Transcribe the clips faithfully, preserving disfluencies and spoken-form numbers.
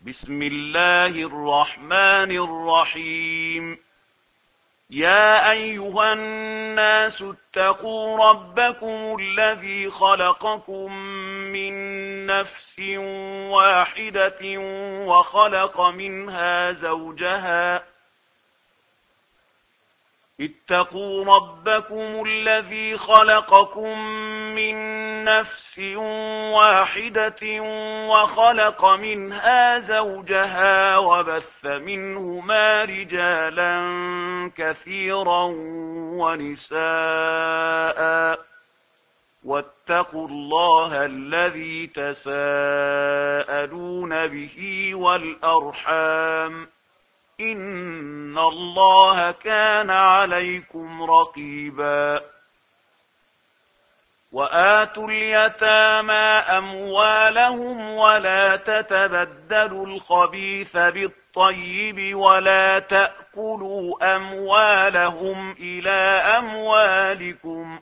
بسم الله الرحمن الرحيم. يا أيها الناس اتقوا ربكم الذي خلقكم من نفس واحدة وخلق منها زوجها اتقوا ربكم الذي خلقكم من نفس واحدة وخلق منها زوجها وبث منهما رجالا كثيرا ونساء واتقوا الله الذي تساءلون به والأرحام إن الله كان عليكم رقيبا. وآتوا اليتامى أموالهم ولا تتبدلوا الخبيث بالطيب ولا تأكلوا أموالهم إلى أموالكم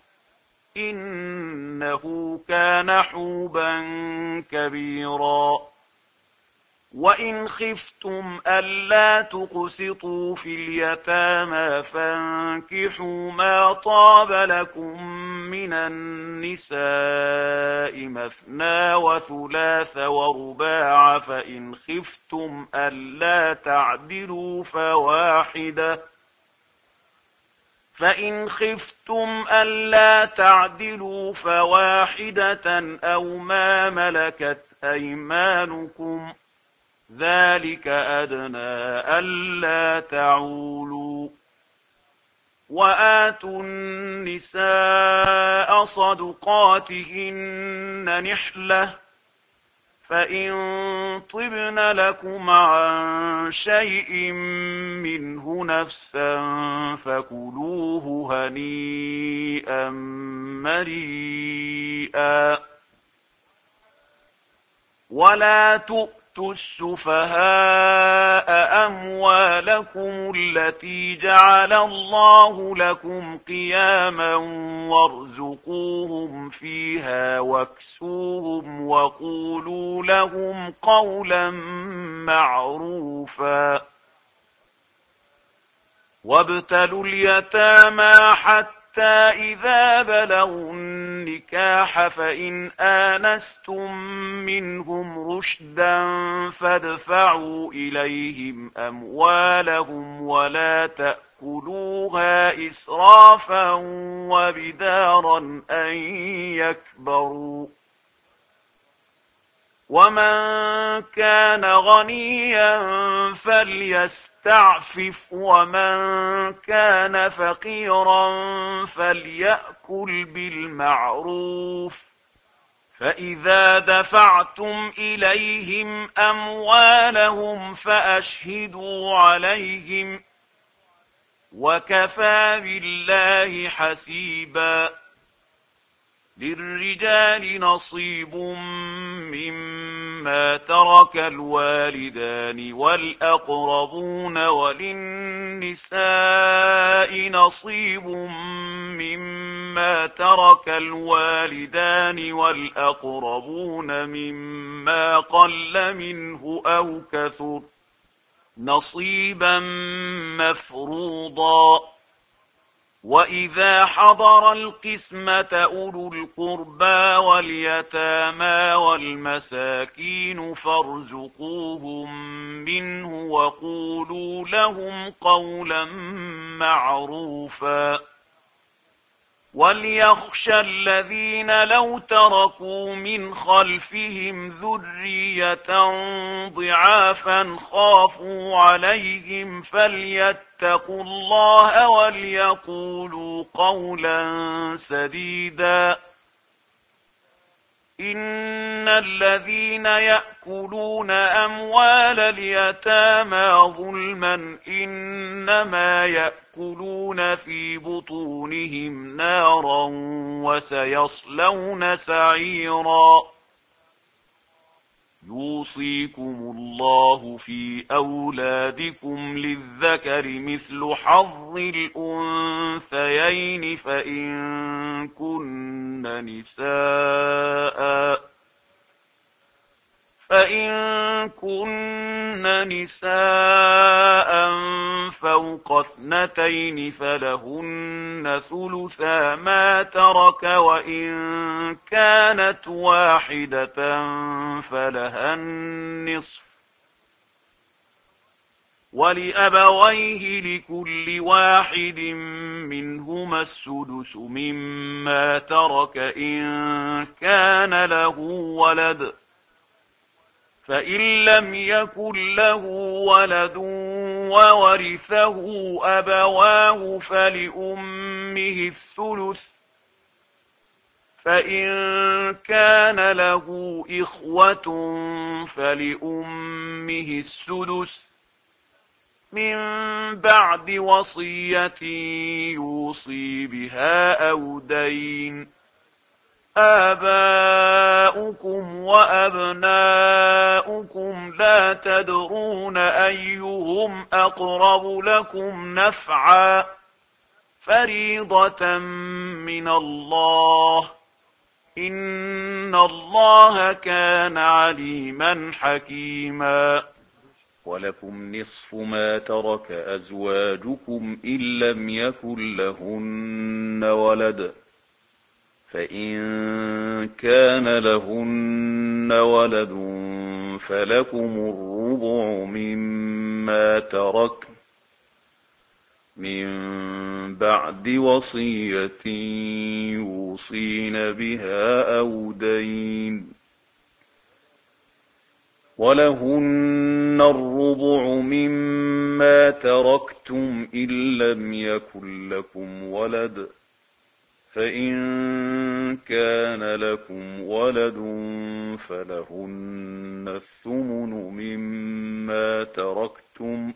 إنه كان حوبا كبيرا. وإن خفتم ألا تقسطوا في اليتامى فانكحوا ما طاب لكم من النساء مثنى وثلاث ورباع فإن خفتم ألا تعدلوا فواحدة فإن خفتم ألا تعدلوا فواحدة أو ما ملكت أيمانكم ذلك أدنى ألا تعولوا. وآتوا النساء صدقاتهن نحلة فإن طبن لكم عن شيء منه نفسا فكلوه هنيئا مريئا. ولا تؤتوا السفهاء أموالكم التي جعل الله لكم قياما وارزقوهم فيها واكسوهم وقولوا لهم قولا معروفا. وابتلوا اليتامى حتى إذا بلغوا النكاح فإن آنستم منهم رشدا فادفعوا إليهم أموالهم ولا تأكلوها إسرافا وبدارا أن يكبروا. ومن كان غنيا فليستعفف ومن كان فقيرا فليأكل بالمعروف. فإذا دفعتم إليهم أموالهم فأشهدوا عليهم وكفى بالله حسيبا. للرجال نصيب مما ترك الوالدان والأقربون وللنساء نصيب مما ترك الوالدان والأقربون مما قل منه أو كثر نصيبا مفروضا. وإذا حضر القسمة أولو القربى واليتامى والمساكين فارزقوهم منه وقولوا لهم قولا معروفا. وليخشى الذين لو تركوا من خلفهم ذرية ضعافا خافوا عليهم فليتقوا الله وليقولوا قولا سديدا. إن الذين يأكلون أموال اليتامى ظلما إنما يأكلون في بطونهم نارا وسيصلون سعيرا. يوصيكم الله في أولادكم للذكر مثل حظ الأنثيين فإن كن نساء فإن كن كن نساء فوق اثنتين فلهن ثلثا ما ترك وإن كانت واحدة فلها النصف ولأبويه لكل واحد منهما السدس مما ترك إن كان له ولد فإن لم يكن له ولد وورثه أبواه فلأمه الثلث فإن كان له إخوة فلأمه السدس من بعد وصية يوصي بها أو دين آباؤكم وأبناؤكم لا تدرون أيهم أقرب لكم نفعا فريضة من الله إن الله كان عليما حكيما ولكم نصف ما ترك أزواجكم إن لم يكن لهن ولد فإن كان لهن ولد فلكم الربع مما ترك من بعد وصية يوصين بها أو دين ولهن الربع مما تركتم إن لم يكن لكم ولد فإن كان لكم ولد فلهن الثمن مما تركتم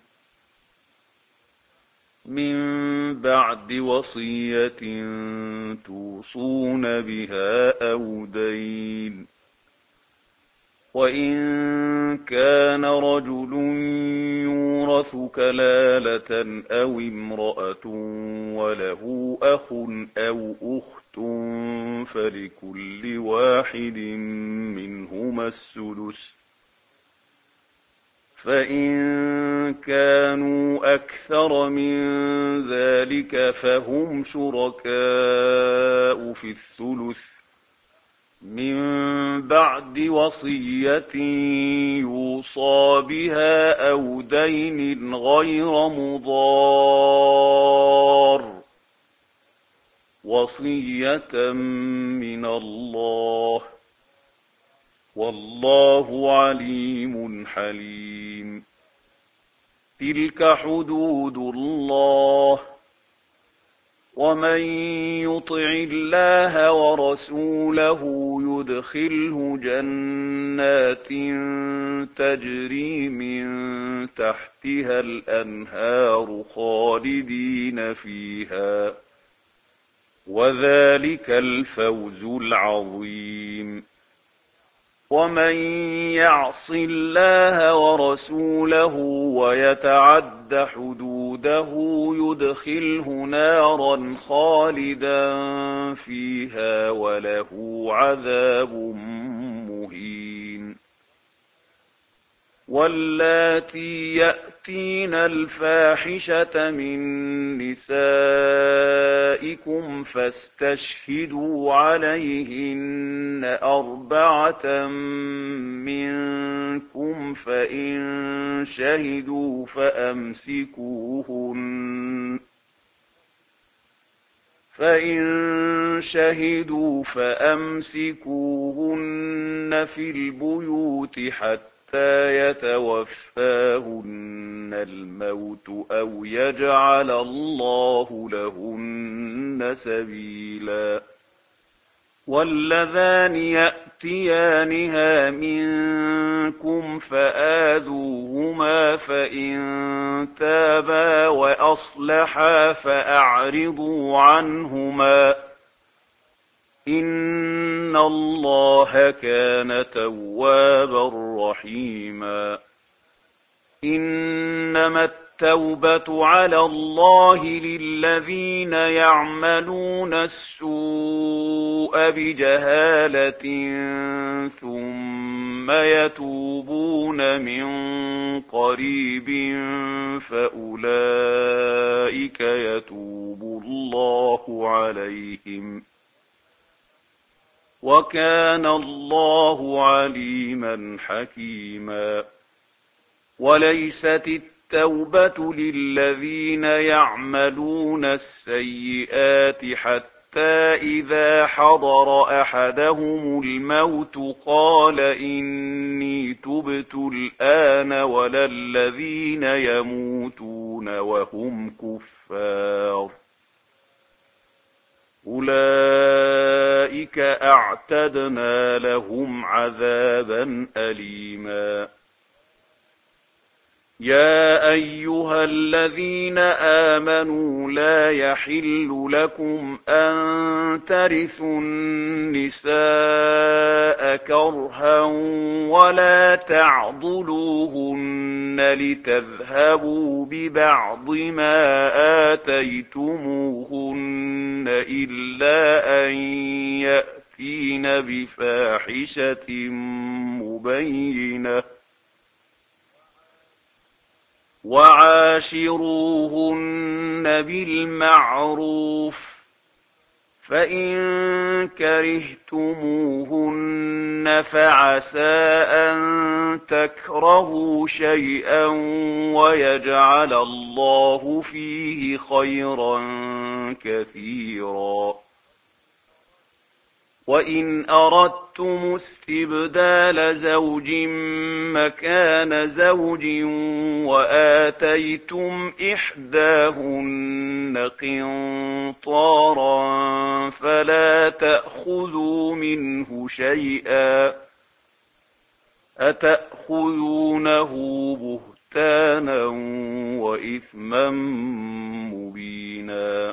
من بعد وصية توصون بها أو دين وإن كان رجل يورث كلالة أو امرأة وله أخ أو أخت فلكل واحد منهما السدس فإن كانوا أكثر من ذلك فهم شركاء في الثلث من بعد وصية يوصى بها أو دين غير مضار وصية من الله والله عليم حليم تلك حدود الله ومن يطع الله ورسوله يدخله جنات تجري من تحتها الأنهار خالدين فيها وذلك الفوز العظيم ومن يعص الله ورسوله ويتعد حدوده يدخله نارا خالدا فيها وله عذاب مهين واللاتي يأتين الفاحشة من نسائكم فاستشهدوا عليهن أربعة منكم فإن شهدوا فأمسكوهن فإن شهدوا فأمسكوهن في البيوت حتى يتوفاهن الموت أو يجعل الله لهن سبيلا واللذان يأتيانها منكم فآذوهما فإن تابا وأصلحا فأعرضوا عنهما إن الله كان توابا رحيما إنما التوبة على الله للذين يعملون السوء السوء بجهالة ثم يتوبون من قريب فأولئك يتوب الله عليهم وكان الله عليما حكيما. وليست التوبة للذين يعملون السيئات حتى إذا حضر أحدهم الموت قال إني تبت الآن ولا الذين يموتون وهم كفار أولئك أعتدنا لهم عذابا أليما. يا أيها الذين آمنوا لا يحل لكم أن ترثوا النساء كرها ولا تعضلوهن لتذهبوا ببعض ما آتيتموهن إلا أن يأتين بفاحشة مبينة وعاشروهن بالمعروف فإن كرهتموهن فعسى أن تكرهوا شيئا ويجعل الله فيه خيرا كثيرا. وإن أردتم استبدال زوج مكان زوج وآتيتم إحداهن قنطارا فلا تأخذوا منه شيئا أتأخذونه بهتانا وإثما مبينا.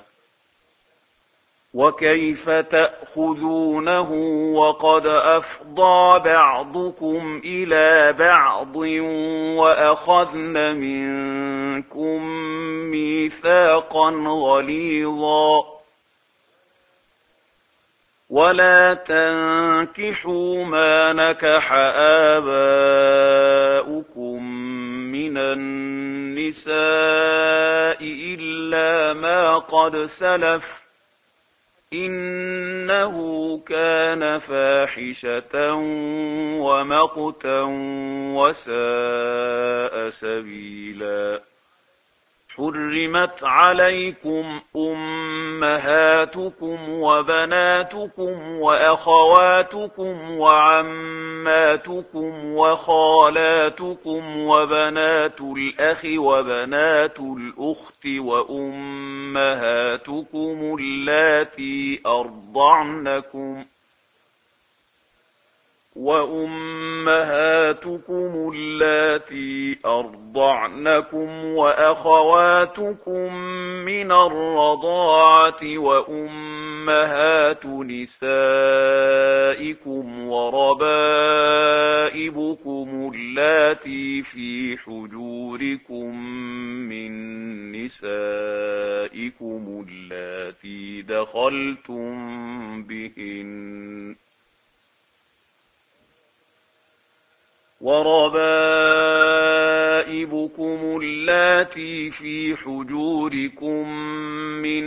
وكيف تأخذونه وقد أفضى بعضكم إلى بعض وأخذن منكم ميثاقا غليظا. ولا تنكحوا ما نكح آباؤكم من النساء إلا ما قد سلف إنه كان فاحشة ومقتا وساء سبيلا. حرمت عليكم أمهاتكم وبناتكم وأخواتكم وعماتكم وخالاتكم وبنات الأخ وبنات الأخت وأمهاتكم اللاتي أرضعنكم وأمهاتكم اللاتي أرضعنكم وأخواتكم من الرضاعة وأمهات نسائكم وربائبكم اللاتي في حجوركم من نسائكم اللاتي دخلتم بهن وربائبكم اللاتي في حجوركم من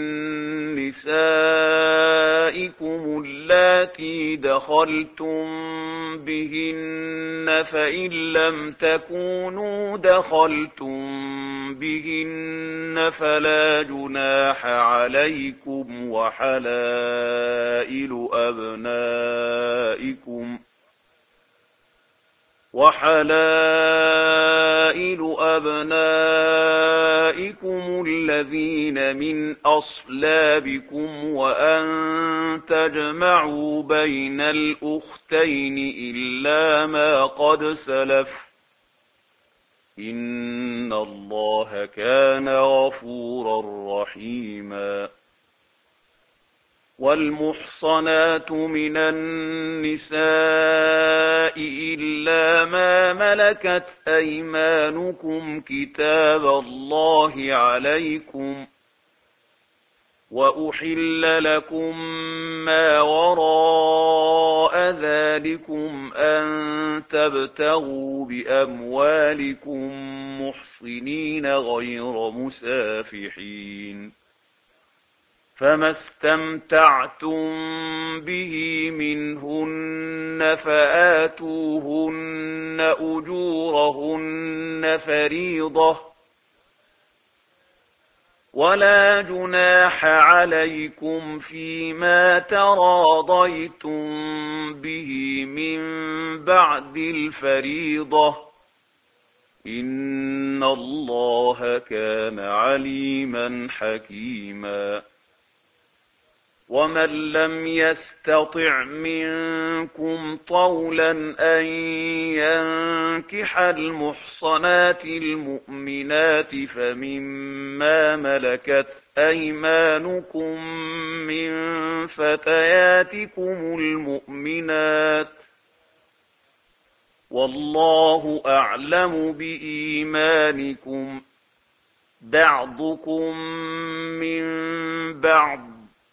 نسائكم اللاتي دخلتم بهن فإن لم تكونوا دخلتم بهن فلا جناح عليكم وحلائل أبنائكم وحلائل أبنائكم الذين من أصلابكم وأن تجمعوا بين الأختين إلا ما قد سلف إن الله كان غفورا رحيما. والمحصنات من النساء إلا ما ملكت أيمانكم كتاب الله عليكم وأحل لكم ما وراء ذلكم أن تبتغوا بأموالكم محصنين غير مسافحين، فما استمتعتم به منهن فآتوهن أجورهن فريضة، ولا جناح عليكم فيما تراضيتم به من بعد الفريضة، إن الله كان عليما حكيما. ومن لم يستطع منكم طولا أن ينكح المحصنات المؤمنات فمما ملكت أيمانكم من فتياتكم المؤمنات، والله أعلم بإيمانكم، بعضكم من بعض،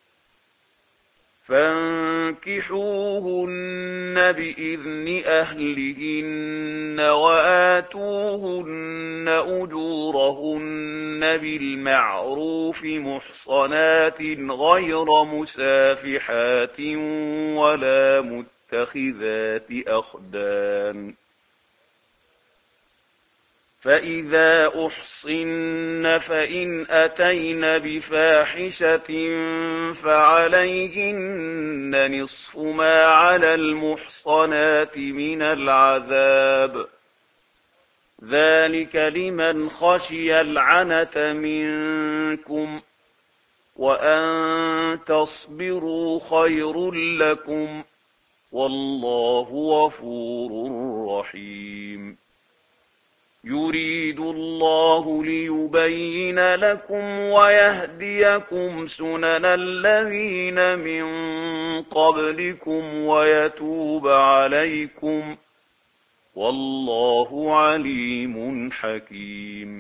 فانكحوهن بإذن أهلهن وآتوهن أجورهن بالمعروف محصنات غير مسافحات ولا متخذات أخدان، فإذا أحصن فإن أتين بفاحشة فعليهن نصف ما على المحصنات من العذاب، ذلك لمن خشي العنة منكم، وأن تصبروا خير لكم، والله غفور رحيم. يريد الله ليبين لكم ويهديكم سنن الذين من قبلكم ويتوب عليكم، والله عليم حكيم.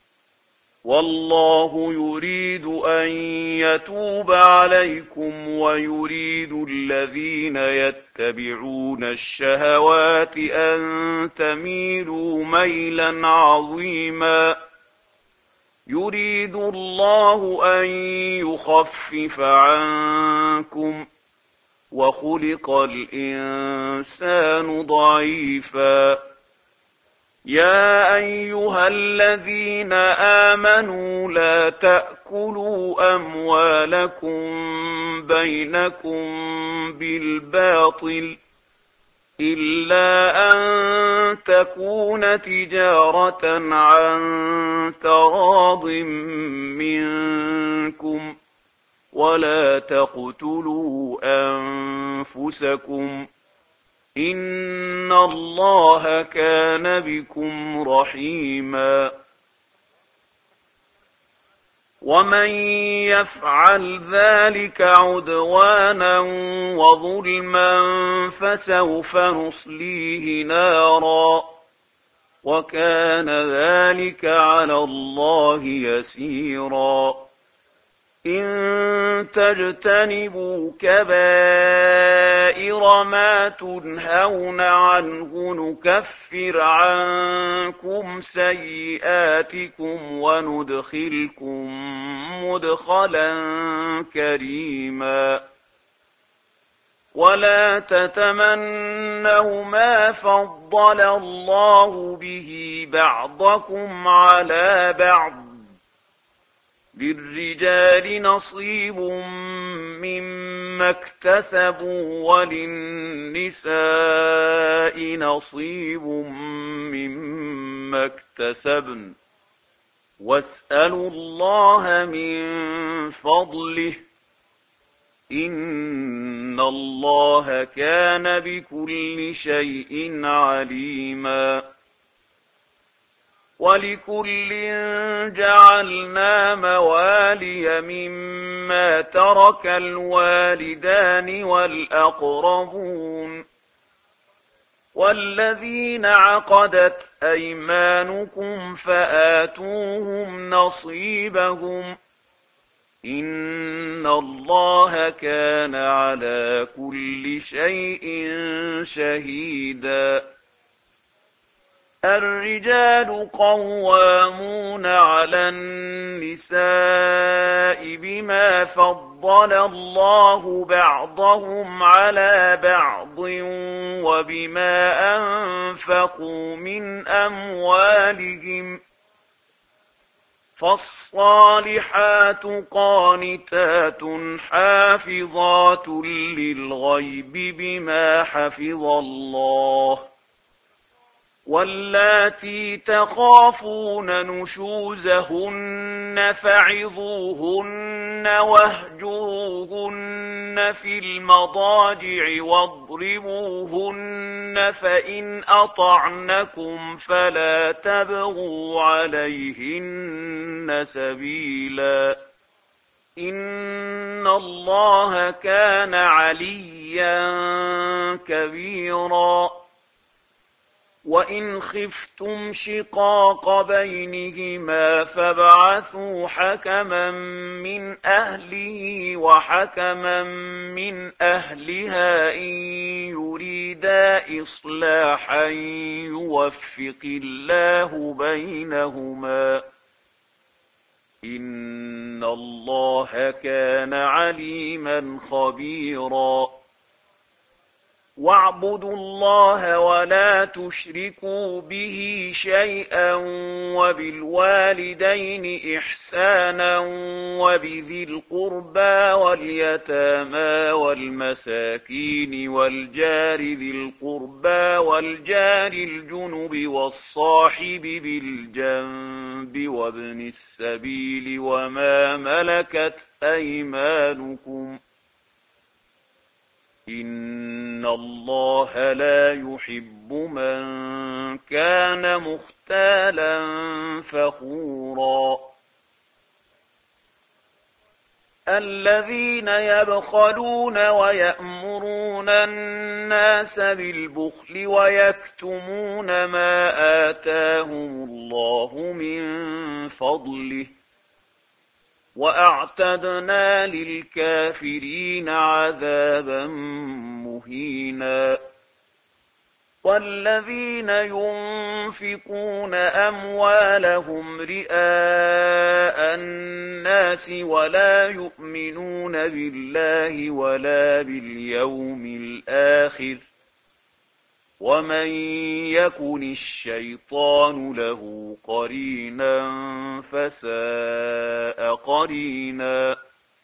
والله يريد أن يتوب عليكم ويريد الذين يتبعون الشهوات أن تميلوا ميلا عظيما. يريد الله أن يخفف عنكم، وخلق الإنسان ضعيفا. يا أيها الذين آمنوا لا تأكلوا أموالكم بينكم بالباطل إلا أن تكون تجارة عن تراض منكم، ولا تقتلوا أنفسكم، إن الله كان بكم رحيما. ومن يفعل ذلك عدوانا وظلما فسوف نصليه نارا، وكان ذلك على الله يسيرا. إن تجتنبوا كبائر ما تنهون عنه نكفر عنكم سيئاتكم وندخلكم مدخلا كريما. ولا تتمنوا ما فضل الله به بعضكم على بعض، للرجال نصيب مما اكتسبوا وللنساء نصيب مما اكتسبن، واسألوا الله من فضله، إن الله كان بكل شيء عليما. ولكل جعلنا موالي مما ترك الوالدان والأقربون، والذين عقدت أيمانكم فآتوهم نصيبهم، إن الله كان على كل شيء شهيدا. الرجال قوامون على النساء بما فضل الله بعضهم على بعض وبما أنفقوا من أموالهم. فالصالحات قانتات حافظات للغيب بما حفظ الله. واللاتي تخافون نشوزهن فعظوهن واهجروهن في المضاجع واضربوهن فإن أطعنكم فلا تبغوا عليهن سبيلا إن الله كان عليا كبيرا. وإن خفتم شقاق بينهما فابعثوا حكما من أهله وحكما من أهلها إن يريدا إصلاحا يوفق الله بينهما إن الله كان عليما خبيرا. واعبدوا الله ولا تشركوا به شيئا وبالوالدين إحسانا وبذي القربى واليتامى والمساكين والجار ذي القربى والجار الجنب والصاحب بالجنب وابن السبيل وما ملكت أيمانكم إن الله لا يحب من كان مختالا فخورا. الذين يبخلون ويأمرون الناس بالبخل ويكتمون ما آتاهم الله من فضله وأعتدنا للكافرين عذابا مهينا. والذين ينفقون أموالهم رئاء الناس ولا يؤمنون بالله ولا باليوم الآخر ومن يكن الشيطان له قرينا فساء قرينا.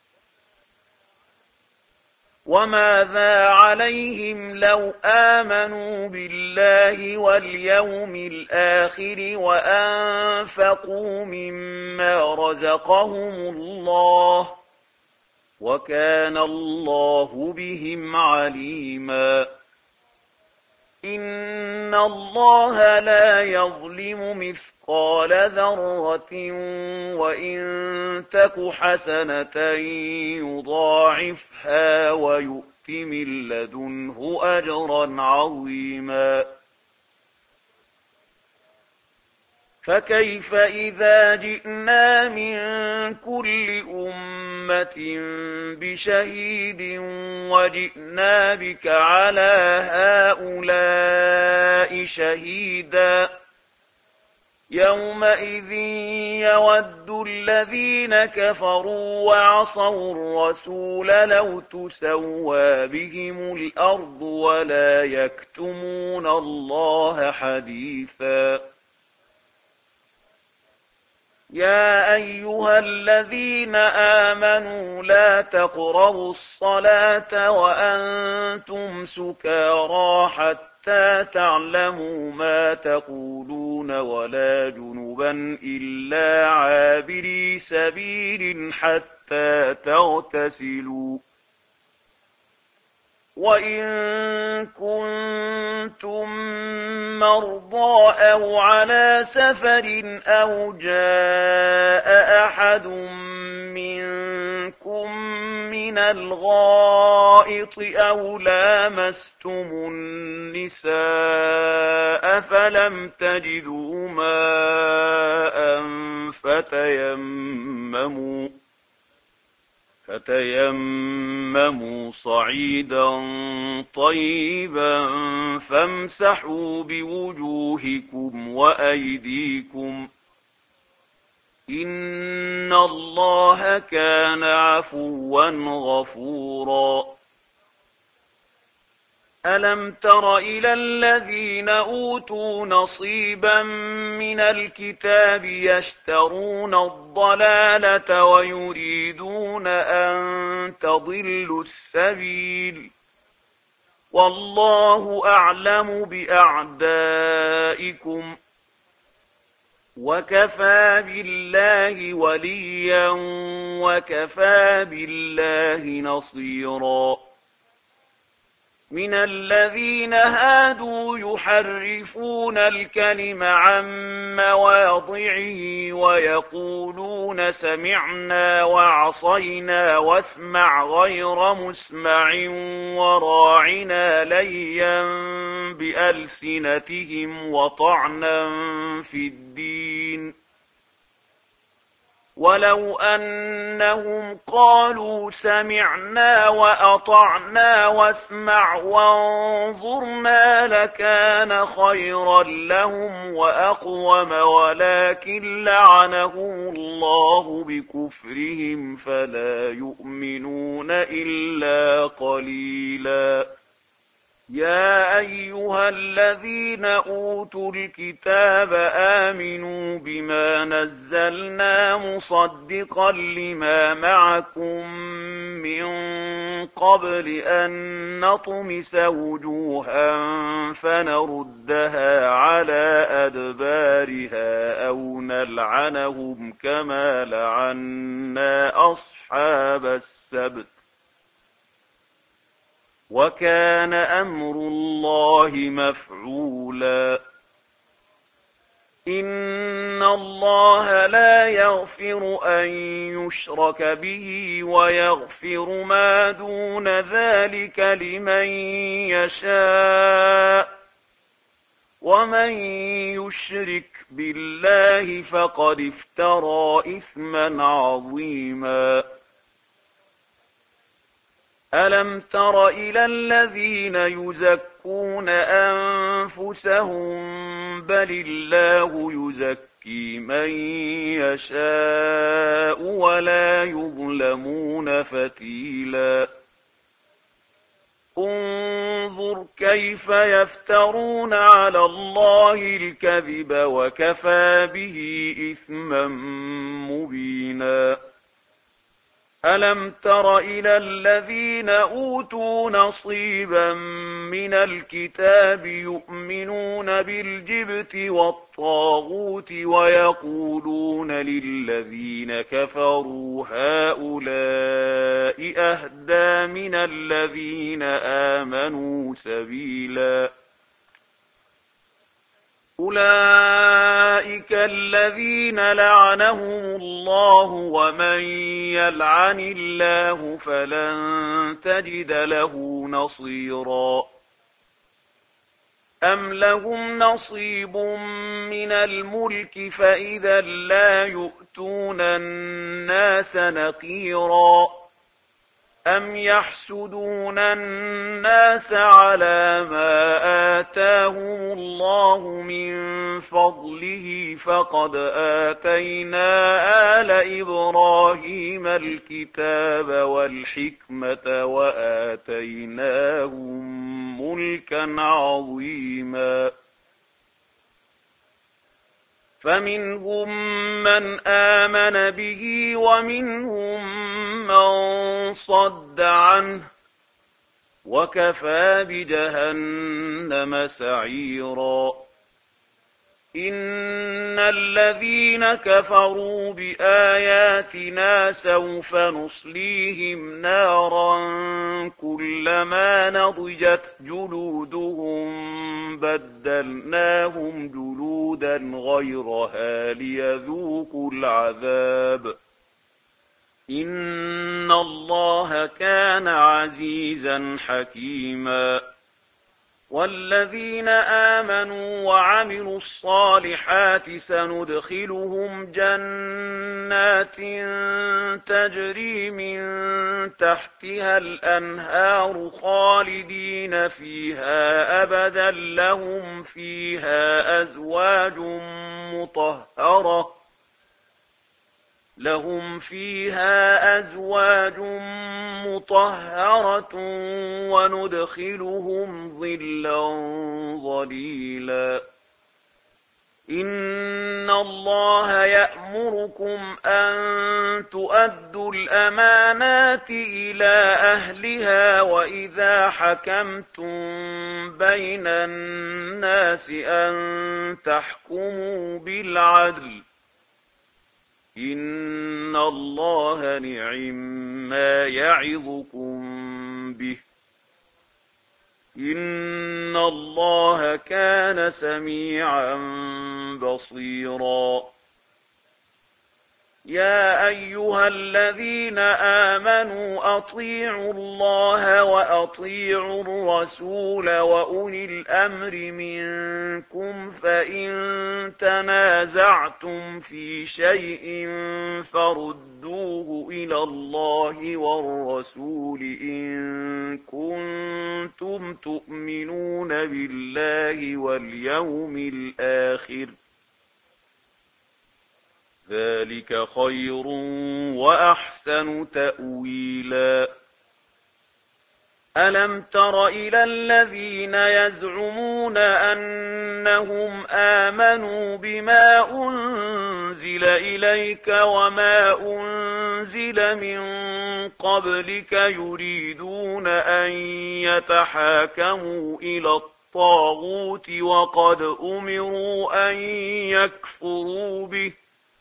وماذا عليهم لو آمنوا بالله واليوم الآخر وأنفقوا مما رزقهم الله وكان الله بهم عليما. إن الله لا يظلم مثقال ذرة وإن تك حسنة يضاعفها ويؤت من لدنه أجرا عظيما. فكيف إذا جئنا من كل أمة بشهيد وجئنا بك على هؤلاء شهيدا يومئذ يود الذين كفروا وعصوا الرسول لو تسوى بهم الأرض ولا يكتمون الله حديثا. يا أيها الذين آمنوا لا تقربوا الصلاة وأنتم سكارى حتى تعلموا ما تقولون ولا جنبا إلا عابري سبيل حتى تغتسلوا. وإن كنتم مرضى أو على سفر أو جاء أحد منكم من الغائط أو لامستم النساء فلم تجدوا ماء فتيمموا فتيمموا صعيدا طيبا فامسحوا بوجوهكم وأيديكم إن الله كان عفوا غفورا ألم تر إلى الذين أوتوا نصيبا من الكتاب يشترون الضلالة ويريدون أن تضلوا السبيل والله أعلم بأعدائكم وكفى بالله وليا وكفى بالله نصيرا من الذين هادوا يحرفون الكلم عن مواضعه ويقولون سمعنا وعصينا واسمع غير مسمع وراعنا ليا بألسنتهم وطعنا في الدين ولو أنهم قالوا سمعنا وأطعنا واسمع وانظرنا لكان خيرا لهم وأقوم ولكن لعنهم الله بكفرهم فلا يؤمنون إلا قليلا يا أيها الذين أوتوا الكتاب آمنوا بما نزلنا مصدقا لما معكم من قبل أن نطمس وجوها فنردها على أدبارها أو نلعنهم كما لعنا أصحاب السبت وكان أمر الله مفعولا إن الله لا يغفر أن يشرك به ويغفر ما دون ذلك لمن يشاء ومن يشرك بالله فقد افترى إثما عظيما ألم تر إلى الذين يزكون أنفسهم بل الله يزكي من يشاء ولا يظلمون فتيلا انظر كيف يفترون على الله الكذب وكفى به إثما مبينا ألم تر إلى الذين أوتوا نصيبا من الكتاب يؤمنون بالجبت والطاغوت ويقولون للذين كفروا هؤلاء أهدى من الذين آمنوا سبيلا أولئك الذين لعنهم الله ومن يلعن الله فلن تجد له نصيرا أم لهم نصيب من الملك فإذا لا يؤتون الناس نقيرا أم يحسدون الناس على ما آتاهم الله من فضله فقد آتينا آل إبراهيم الكتاب والحكمة وآتيناهم ملكا عظيما فمنهم من آمن به ومنهم من صد عنه وكفى بجهنم سعيرا إن الذين كفروا بآياتنا سوف نصليهم نارا كلما نضجت جلودهم بدلناهم جلودا غيرها ليذوقوا العذاب إن الله كان عزيزا حكيما والذين آمنوا وعملوا الصالحات سندخلهم جنات تجري من تحتها الأنهار خالدين فيها أبدا لهم فيها أزواج مطهرة لهم فيها أزواج مطهرة وندخلهم ظلا ظليلا إن الله يأمركم أن تؤدوا الأمانات إلى أهلها وإذا حكمتم بين الناس أن تحكموا بالعدل إن الله نعما يعظكم به إن الله كان سميعا بصيرا يا أيها الذين آمنوا أطيعوا الله وأطيعوا الرسول وأولي الأمر منكم فإن تنازعتم في شيء فردوه إلى الله والرسول إن كنتم تؤمنون بالله واليوم الآخر ذلك خير وأحسن تأويلا ألم تر إلى الذين يزعمون أنهم آمنوا بما أنزل إليك وما أنزل من قبلك يريدون أن يتحاكموا إلى الطاغوت وقد أمروا أن يكفروا به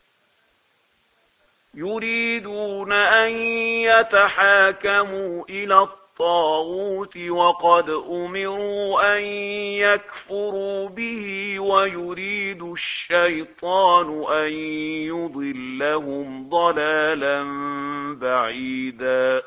يريدون أن يتحاكموا إلى الطاغوت وقد أمروا أن يكفروا به ويريد الشيطان أن يضلهم ضلالا بعيدا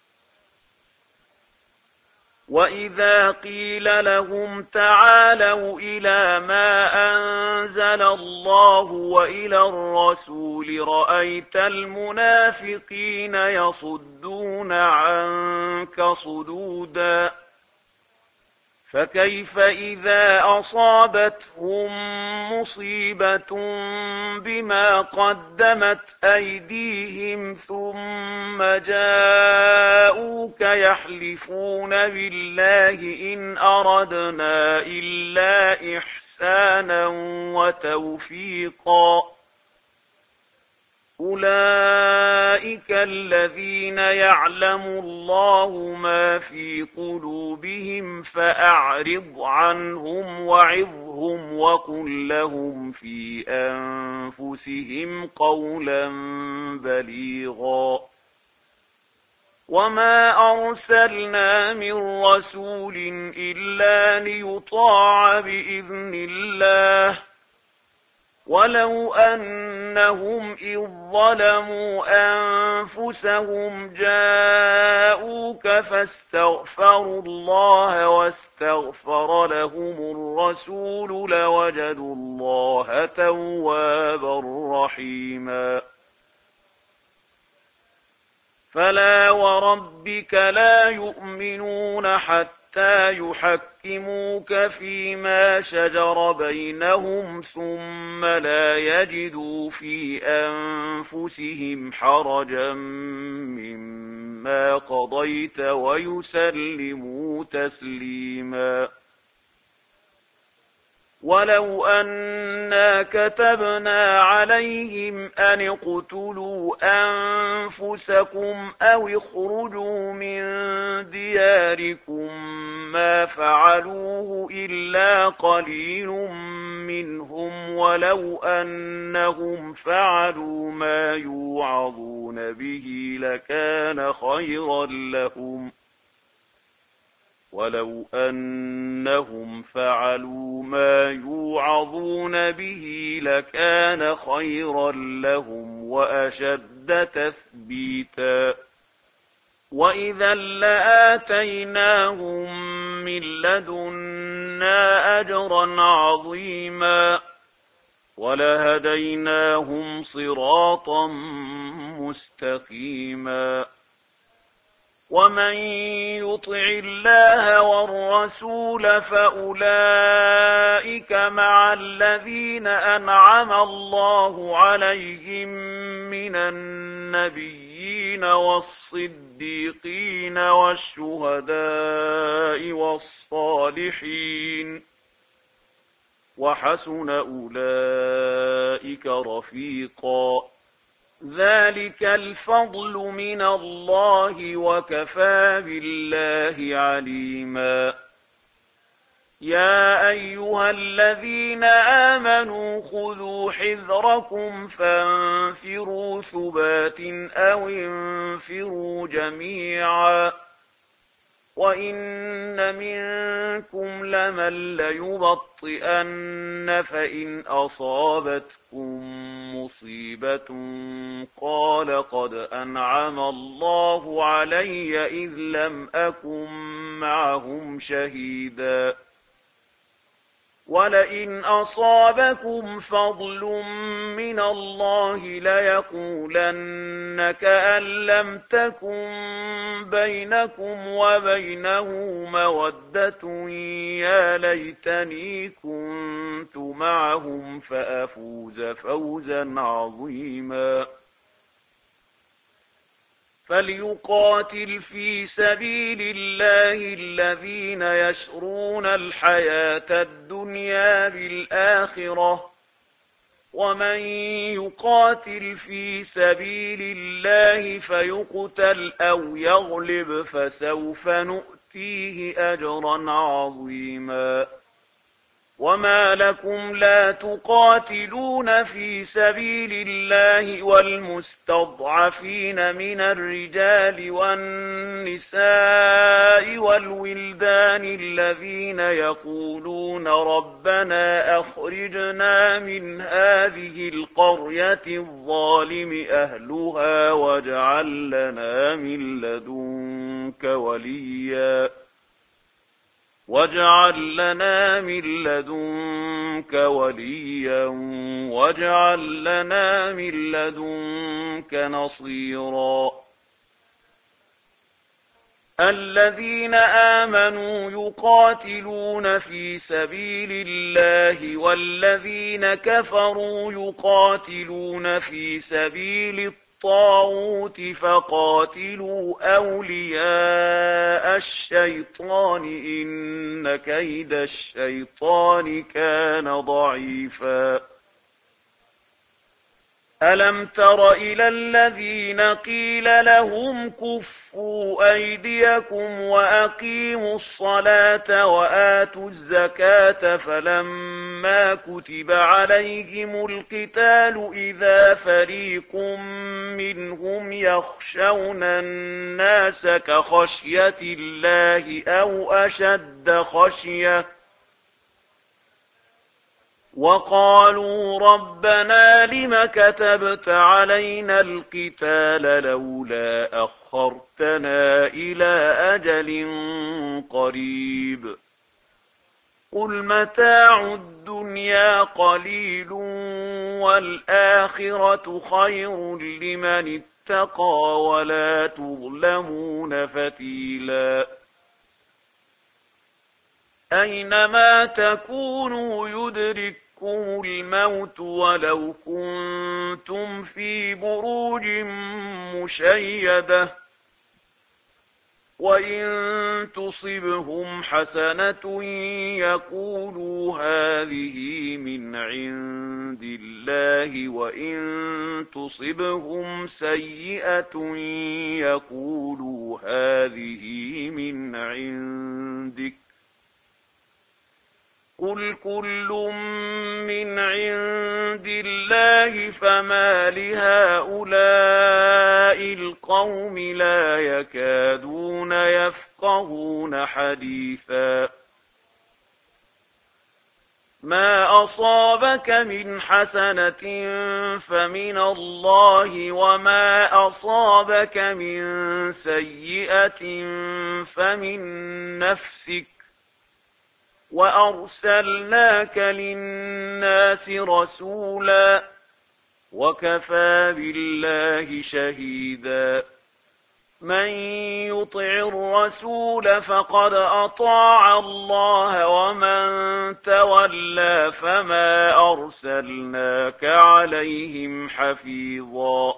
وإذا قيل لهم تعالوا إلى ما أنزل الله وإلى الرسول رأيت المنافقين يصدون عنك صدودا فكيف إذا أصابتهم مصيبة بما قدمت أيديهم ثم جاءوك يحلفون بالله إن أردنا إلا إحسانا وتوفيقا أولئك الذين يعلم الله ما في قلوبهم فأعرض عنهم وعظهم وقل لهم في أنفسهم قولا بليغا وما أرسلنا من رسول إلا ليطاع بإذن الله ولو أنهم إذ ظلموا أنفسهم جاءوك فاستغفروا الله واستغفر لهم الرسول لوجدوا الله توابا رحيما فلا وربك لا يؤمنون حتى حتى يحكموك فيما شجر بينهم ثم لا يجدوا في أنفسهم حرجا مما قضيت ويسلموا تسليما ولو أنا كتبنا عليهم أن اقتلوا أنفسكم أو اخرجوا من دياركم ما فعلوه إلا قليل منهم ولو أنهم فعلوا ما يوعظون به لكان خيرا لهم ولو أنهم فعلوا ما يوعظون به لكان خيرا لهم وأشد تثبيتا وإذا لآتيناهم من لدنا لنا أجرا عظيما ولهديناهم صراطا مستقيما. ومن يطع الله والرسول فأولئك مع الذين أنعم الله عليهم من النبيين والصديقين والشهداء والصالحين وحسن أولئك رفيقا. ذلك الفضل من الله وكفى بالله عليما. يا أيها الذين آمنوا خذوا حذركم فانفروا ثبات أو انفروا جميعا وإن منكم لمن ليبطئن فإن أصابتكم مصيبة قال قد أنعم الله علي إذ لم أكن معهم شهيدا ولئن أصابكم فضل من الله ليقولن كأن لم تكن بينكم وبينه مودة يا ليتني كنت معهم فأفوز فوزا عظيما. فليقاتل في سبيل الله الذين يشرون الحياة الدنيا بالآخرة ومن يقاتل في سبيل الله فيقتل أو يغلب فسوف نؤتيه أجرا عظيما. وما لكم لا تقاتلون في سبيل الله والمستضعفين من الرجال والنساء والولدان الذين يقولون ربنا أخرجنا من هذه القرية الظالم أهلها واجعل لنا من لدنك وليا واجعل لنا من لدنك وليا واجعل لنا من لدنك نصيرا. الذين آمنوا يقاتلون في سبيل الله والذين كفروا يقاتلون في سبيل الطاغوت فقاتلوا أولياء الشيطان إن كيد الشيطان كان ضعيفا. ألم تر إلى الذين قيل لهم كفوا أيديكم وأقيموا الصلاة وآتوا الزكاة فلما كتب عليهم القتال إذا فريق منهم يخشون الناس كخشية الله أو أشد خشية وقالوا ربنا لم كتبت علينا القتال لولا أخرتنا إلى أجل قريب قل متاع الدنيا قليل والآخرة خير لمن اتقى ولا تظلمون فتيلا. أينما تكونوا يدرككم الموت ولو كنتم في بروج مشيدة وإن تصبهم حسنة يقولوا هذه من عند الله وإن تصبهم سيئة يقولوا هذه من عندك قل كل من عند الله فما لهؤلاء القوم لا يكادون يفقهون حديثا. ما أصابك من حسنة فمن الله وما أصابك من سيئة فمن نفسك وأرسلناك للناس رسولا وكفى بالله شهيدا من يطع الرسول فقد أطاع الله ومن تولى فما أرسلناك عليهم حفيظا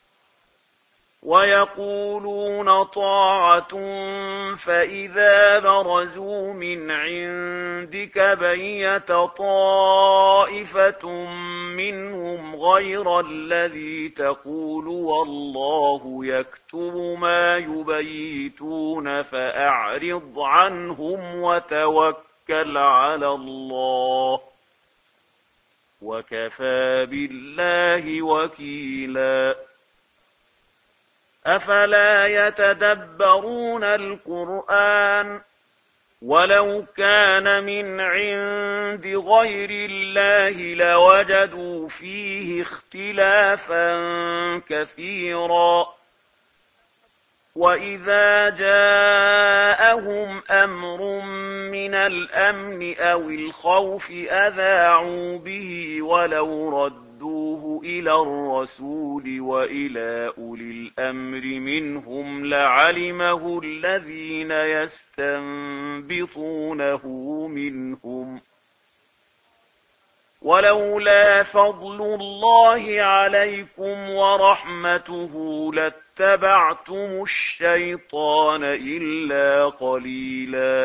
ويقولون طاعة فإذا برزوا من عندك بيت طائفة منهم غير الذي تقول والله يكتب ما يبيتون فأعرض عنهم وتوكل على الله وكفى بالله وكيلا أفلا يتدبرون القرآن ولو كان من عند غير الله لوجدوا فيه اختلافا كثيرا وإذا جاءهم أمر من الأمن أو الخوف أذاعوا به ولو ردوه إلى الرسول وإلى أولي الأمر منهم لعلمه الذين يستنبطونه منهم ولولا فضل الله عليكم ورحمته لاتبعتم الشيطان إلا قليلا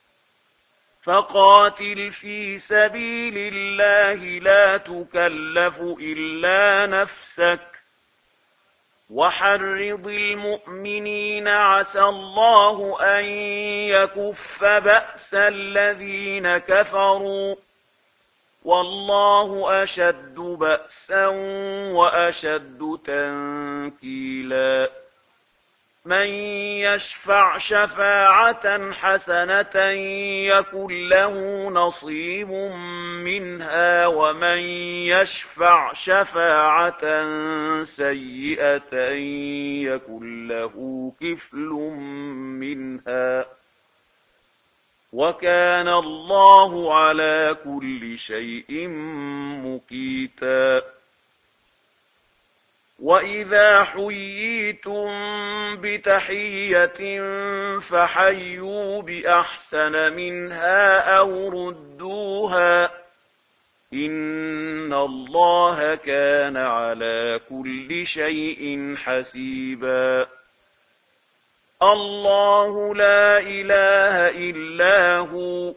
فقاتل في سبيل الله لا تكلف إلا نفسك وحرض المؤمنين عسى الله أن يكف بأس الذين كفروا والله أشد بأسا وأشد تنكيلا من يشفع شفاعة حسنة يكن له نصيب منها ومن يشفع شفاعة سيئة يكن له كفل منها وكان الله على كل شيء مقيتا وإذا حييتم بتحية فحيوا بأحسن منها أو ردوها إن الله كان على كل شيء حسيبا الله لا إله إلا هو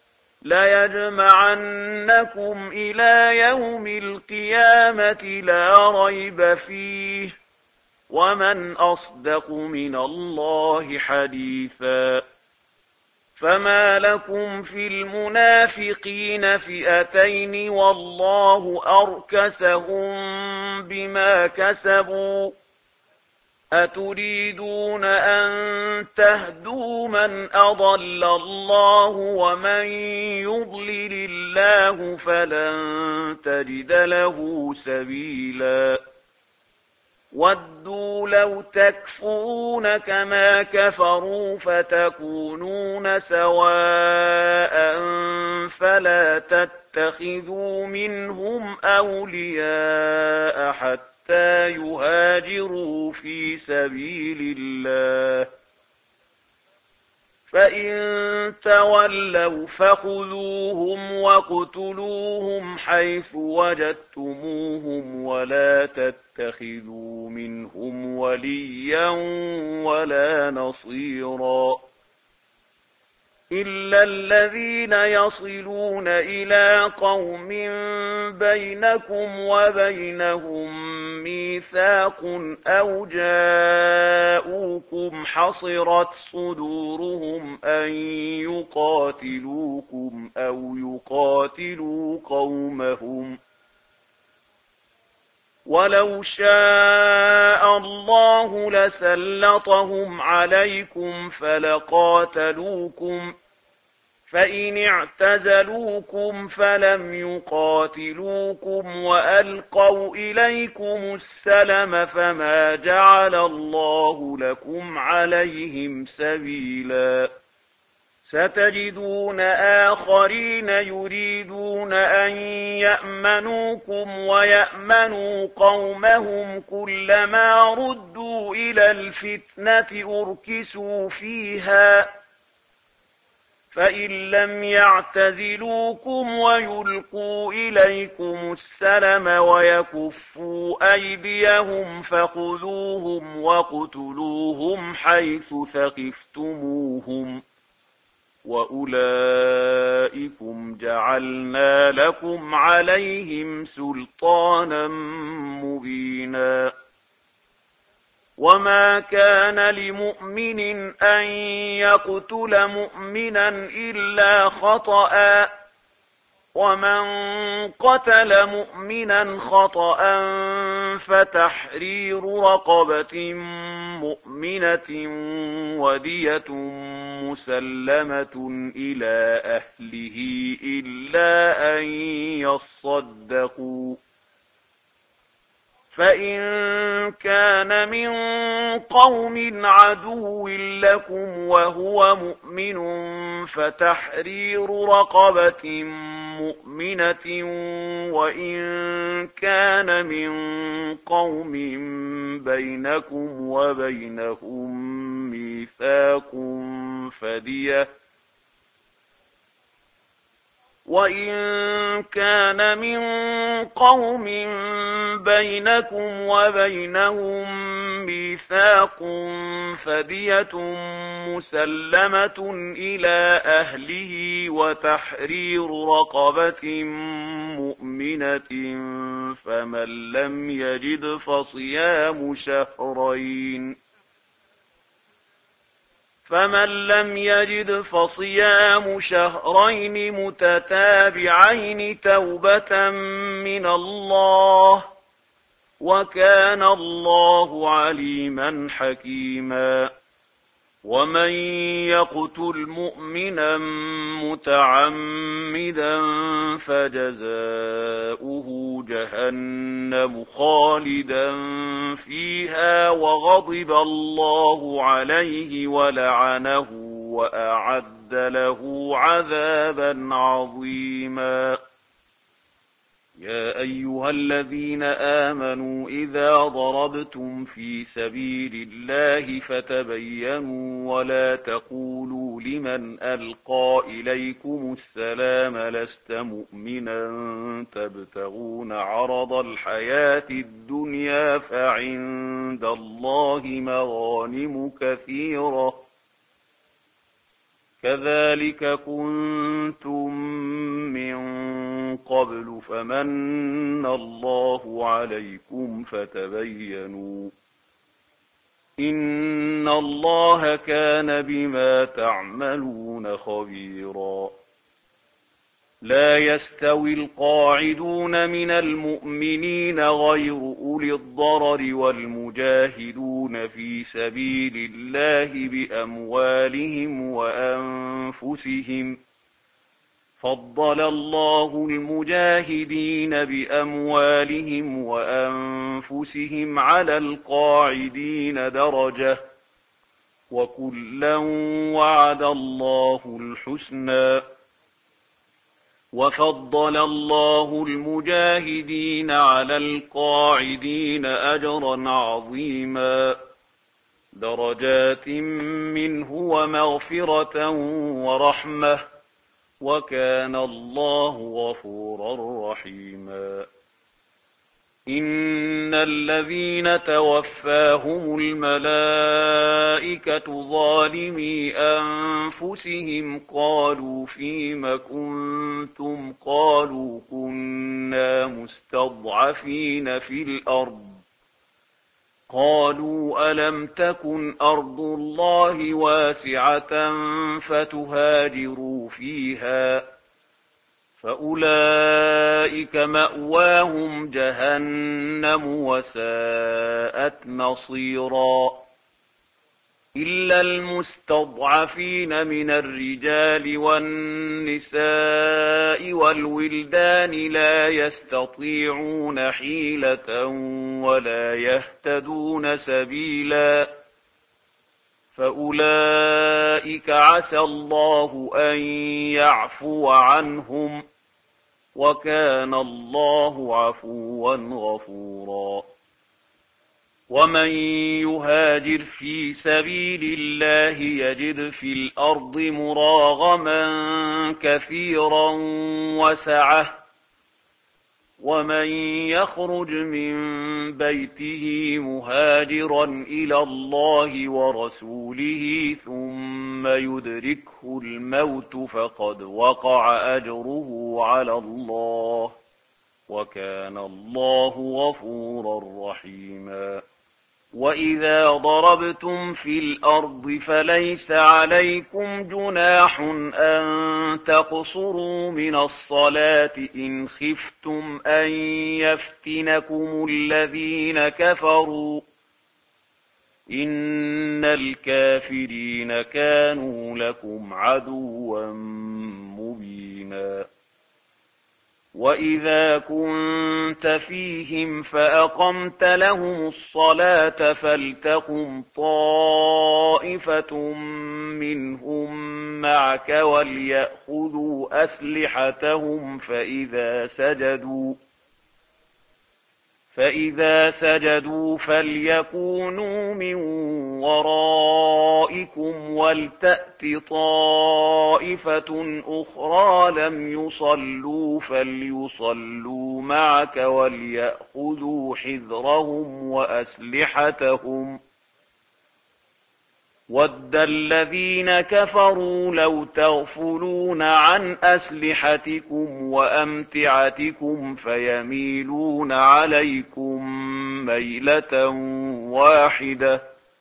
ليجمعنكم إلى يوم القيامة لا ريب فيه ومن أصدق من الله حديثا فما لكم في المنافقين فئتين والله أركسهم بما كسبوا أتريدون أن تهدوا من أضل الله ومن يضلل الله فلن تجد له سبيلا ودوا لو تكفرون كما كفروا فتكونون سواء فلا تتخذوا منهم أولياء حتى حتى يهاجروا في سبيل الله فإن تولوا فخذوهم واقتلوهم حيث وجدتموهم ولا تتخذوا منهم وليا ولا نصيرا إلا الذين يصلون إلى قوم بينكم وبينهم ميثاق أو جاءوكم حصرت صدورهم أن يقاتلوكم أو يقاتلوا قومهم ولو شاء الله لسلطهم عليكم فلقاتلوكم فإن اعتزلوكم فلم يقاتلوكم وألقوا إليكم السلم فما جعل الله لكم عليهم سبيلا ستجدون آخرين يريدون أن يأمنوكم ويأمنوا قومهم كلما ردوا إلى الفتنة أركسوا فيها فإن لم يعتزلوكم ويلقوا إليكم السلم ويكفوا أيديهم فخذوهم واقتلوهم حيث ثقفتموهم وأولئكم جعلنا لكم عليهم سلطانا مبينا وما كان لمؤمن أن يقتل مؤمنا إلا خطأ ومن قتل مؤمنا خطأ فتحرير رقبة مؤمنة ودية مسلمة إلى أهله إلا أن يصدقوا فإن كان من قوم عدو لكم وهو مؤمن فتحرير رقبة مؤمنة وإن كان من قوم بينكم وبينهم ميثاق فدية وإن كان من قوم بينكم وبينهم ميثاق فدية مسلمة إلى أهله وتحرير رقبة مؤمنة فمن لم يجد فصيام شهرين فمن لم يجد فصيام شهرين متتابعين توبة من الله وكان الله عليما حكيما ومن يقتل مؤمنا متعمدا فجزاؤه جهنم خالدا فيها وغضب الله عليه ولعنه وأعد له عذابا عظيما يا أيها الذين آمنوا إذا ضربتم في سبيل الله فتبينوا ولا تقولوا لمن ألقى إليكم السلام لست مؤمنا تبتغون عرض الحياة الدنيا فعند الله مغانم كثيرة كذلك كنتم من قبل فمن الله عليكم فتبينوا إن الله كان بما تعملون خبيرا لا يستوي القاعدون من المؤمنين غير أولي الضرر والمجاهدون في سبيل الله بأموالهم وأنفسهم فضل الله المجاهدين بأموالهم وأنفسهم على القاعدين درجة وكلا وعد الله الحسنى وفضل الله المجاهدين على القاعدين أجرا عظيما درجات منه ومغفرة ورحمة وكان الله غفورا رحيما إن الذين توفاهم الملائكة ظالمي أنفسهم قالوا فيم كنتم قالوا كنا مستضعفين في الأرض قالوا ألم تكن أرض الله واسعة فتهاجروا فيها فأولئك مأواهم جهنم وساءت مصيرا إلا المستضعفين من الرجال والنساء والولدان لا يستطيعون حيلة ولا يهتدون سبيلا فأولئك عسى الله أن يعفو عنهم، وكان الله عفوا غفورا. ومن يهاجر في سبيل الله يجد في الأرض مراغما كثيرا وسعة، ومن يخرج من بيته مهاجرا إلى الله ورسوله ثم يدركه الموت فقد وقع أجره على الله، وكان الله غفورا رحيما. وإذا ضربتم في الأرض فليس عليكم جناح أن تقصروا من الصلاة إن خفتم أن يفتنكم الذين كفروا، إن الكافرين كانوا لكم عدوا مبينا. وإذا كنت فيهم فأقمت لهم الصلاة فلتقم طائفة منهم معك وليأخذوا أسلحتهم فإذا سجدوا فإذا سجدوا فليكونوا من ورائكم ولتأت طائفة أخرى لم يصلوا فليصلوا معك وليأخذوا حذرهم وأسلحتهم. وَدَّ الَّذِينَ كَفَرُوا لَوْ تَغْفُلُونَ عَنْ أَسْلِحَتِكُمْ وَأَمْتِعَتِكُمْ فَيَمِيلُونَ عَلَيْكُمْ مَيْلَةً وَاحِدَةً.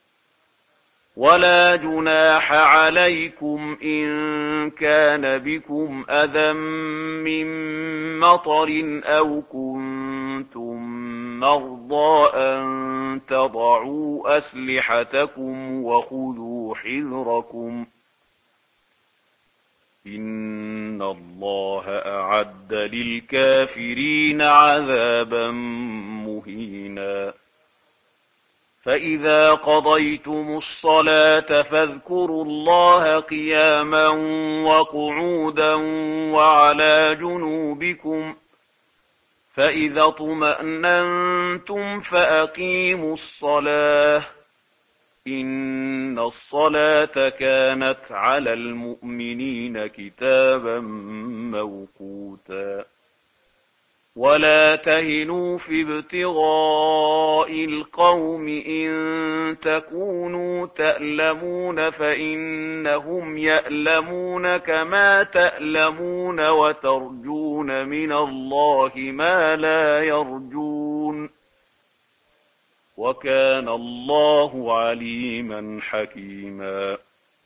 وَلَا جُنَاحَ عَلَيْكُمْ إِن كَانَ بِكُمْ أَذًى مِّن مَّطَرٍ أَوْ كُنتُم مَّرْضَىٰ أَن تَضَعُوا أَسْلِحَتَكُمْ وَخُذُوا حِذْرَكُمْ، إِنَّ اللَّهَ أَعَدَّ لِلْكَافِرِينَ عَذَابًا مُّهِينًا. فَإِذَا قَضَيْتُمُ الصَّلَاةَ فاذكروا اللَّهَ قِيَامًا وَقُعُودًا وَعَلَىٰ جُنُوبِكُمْ، فَإِذَا اطْمَأْنَنتُمْ فَأَقِيمُوا الصَّلَاةَ، إِنَّ الصَّلَاةَ كَانَتْ عَلَى الْمُؤْمِنِينَ كِتَابًا مَّوْقُوتًا. وَلَا تَهِنُوا فِي ابْتِغَاءِ الْقَوْمِ إِن تَكُونُوا تَأْلَمُونَ فَإِنَّهُمْ يَأْلَمُونَ كَمَا تَأْلَمُونَ وَتَرْجُونَ مِنَ اللَّهِ مَا لَا يَرْجُونَ، وَكَانَ اللَّهُ عَلِيمًا حَكِيمًا.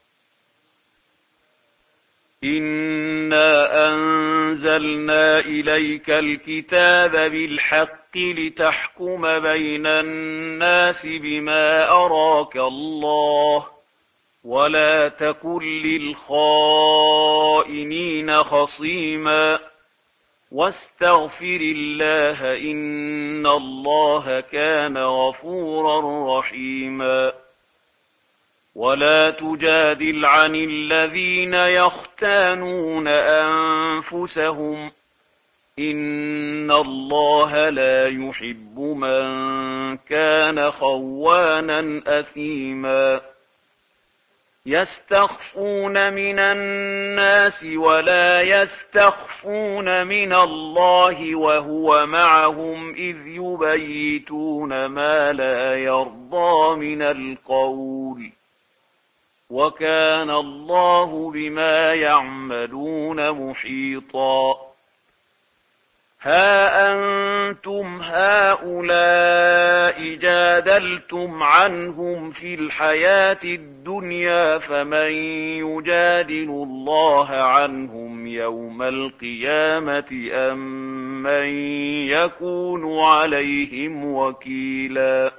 إِنَّا أَنزَلْنَا إِلَيْكَ الْكِتَابَ بِالْحَقِّ لِتَحْكُمَ بَيْنَ النَّاسِ بِمَا أَرَاكَ اللَّهُ، وَلَا تَكُن لِّلْخَائِنِينَ خَصِيمًا، وَاسْتَغْفِرِ اللَّهَ ۖ إِنَّ اللَّهَ كَانَ غَفُورًا رَّحِيمًا. وَلَا تُجَادِلْ عَنِ الَّذِينَ يَخْتَانُونَ أَنفُسَهُمْ، إِنَّ اللَّهَ لَا يُحِبُّ مَن كَانَ خَوَّانًا أَثِيمًا. يَسْتَخْفُونَ مِنَ النَّاسِ وَلَا يَسْتَخْفُونَ مِنَ اللَّهِ وَهُوَ مَعَهُمْ إِذْ يُبَيِّتُونَ مَا لَا يَرْضَىٰ مِنَ الْقَوْلِ، وَكَانَ اللَّهُ بِمَا يَعْمَلُونَ مُحِيطًا. هَا أَنتُمْ هَٰؤُلَاءِ جَادَلْتُمْ عَنْهُمْ فِي الْحَيَاةِ الدُّنْيَا فَمَن يُجَادِلُ اللَّهَ عَنْهُمْ يَوْمَ الْقِيَامَةِ أَم مَّن يَكُونُ عَلَيْهِمْ وَكِيلًا.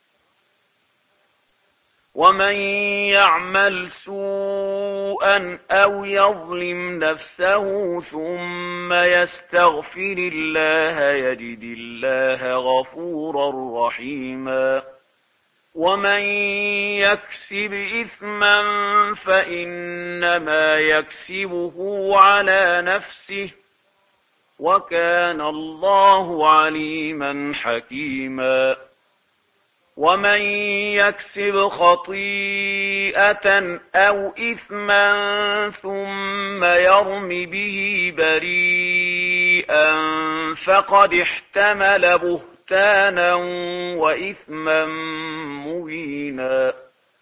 وَمَن يَعْمَلْ سُوءًا أَوْ يَظْلِمْ نَفْسَهُ ثُمَّ يَسْتَغْفِرِ اللَّهَ يَجِدِ اللَّهَ غَفُورًا رَّحِيمًا. ومن يكسب إثما فإنما يكسبه على نفسه وكان الله عليما حكيما ومن يكسب خطيئة أو إثما ثم يرم به بريئا فقد احتمل بهتانا وإثما مبينا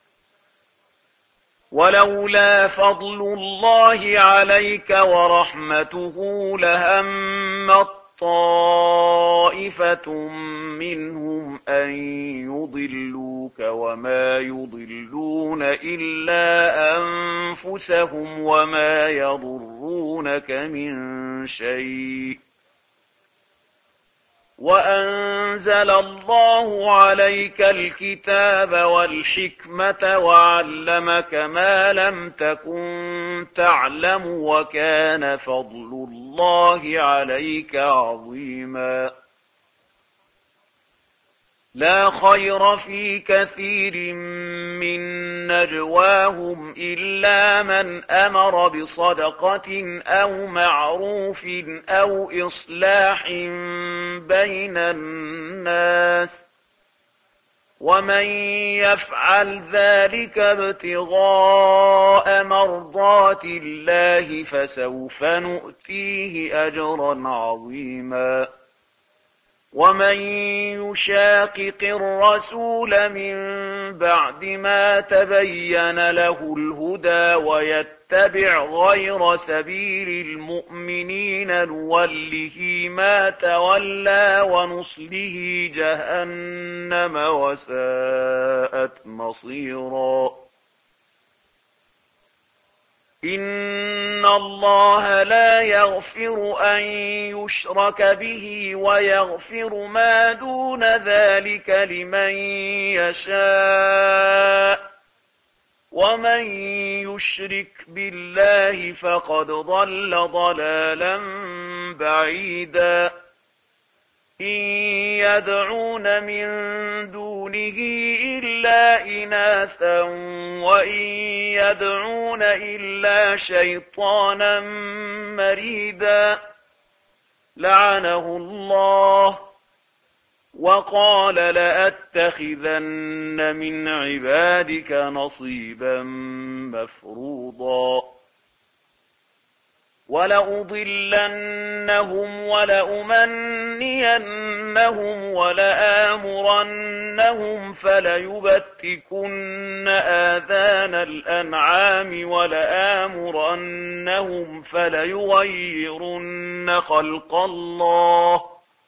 ولولا فضل الله عليك ورحمته لهمت طائفة منهم أن يضلوك وما يضلون إلا أنفسهم وما يضرونك من شيء وأنزل الله عليك الكتاب والحكمة وعلمك ما لم تكن تعلم وكان فضل الله عليك عظيما لا خير في كثير من نجواهم إلا من أمر بصدقة أو معروف أو إصلاح بين الناس ومن يفعل ذلك ابتغاء مرضات الله فسوف نؤتيه أجرا عظيما ومن يشاقق الرسول من بعد ما تبين له الهدى ويتبع غير سبيل المؤمنين نوله ما تولى ونصله جهنم وساءت مصيرا إن الله لا يغفر أن يشرك به ويغفر ما دون ذلك لمن يشاء ومن يشرك بالله فقد ضل ضلالا بعيدا إن يدعون من دونه إلا إناثا وإن يدعون إلا شيطانا مريدا لعنه الله وقال لأتخذن من عبادك نصيبا مفروضا ولأضلنهم ولأمنينهم ولآمرنهم فليبتكن آذان الأنعام ولآمرنهم فليغيرن خلق الله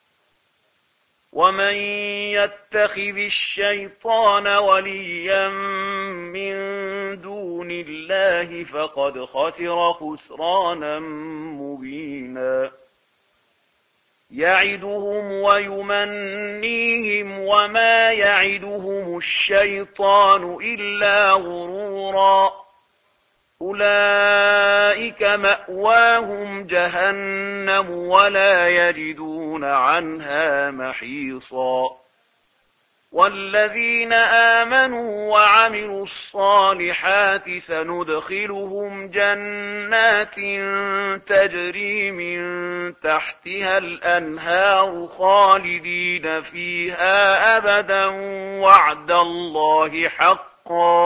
ومن يتخذ الشيطان وليا من دون الله فقد خسر خسرانا مبينا يعدهم ويمنيهم وما يعدهم الشيطان إلا غرورا أولئك مأواهم جهنم ولا يجدون عنها محيصا والذين آمنوا وعملوا الصالحات سندخلهم جنات تجري من تحتها الأنهار خالدين فيها أبدا وعد الله حقا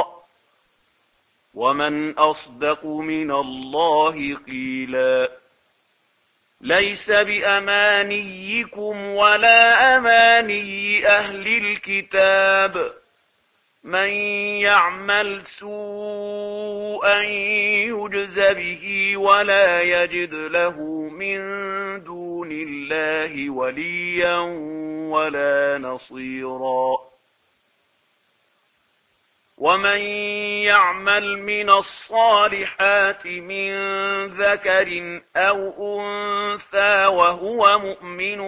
ومن أصدق من الله قيلا ليس بأمانيكم ولا أماني أهل الكتاب من يعمل سوءا يجز به ولا يجد له من دون الله وليا ولا نصيرا ومن يعمل من الصالحات من ذكر أو أنثى وهو مؤمن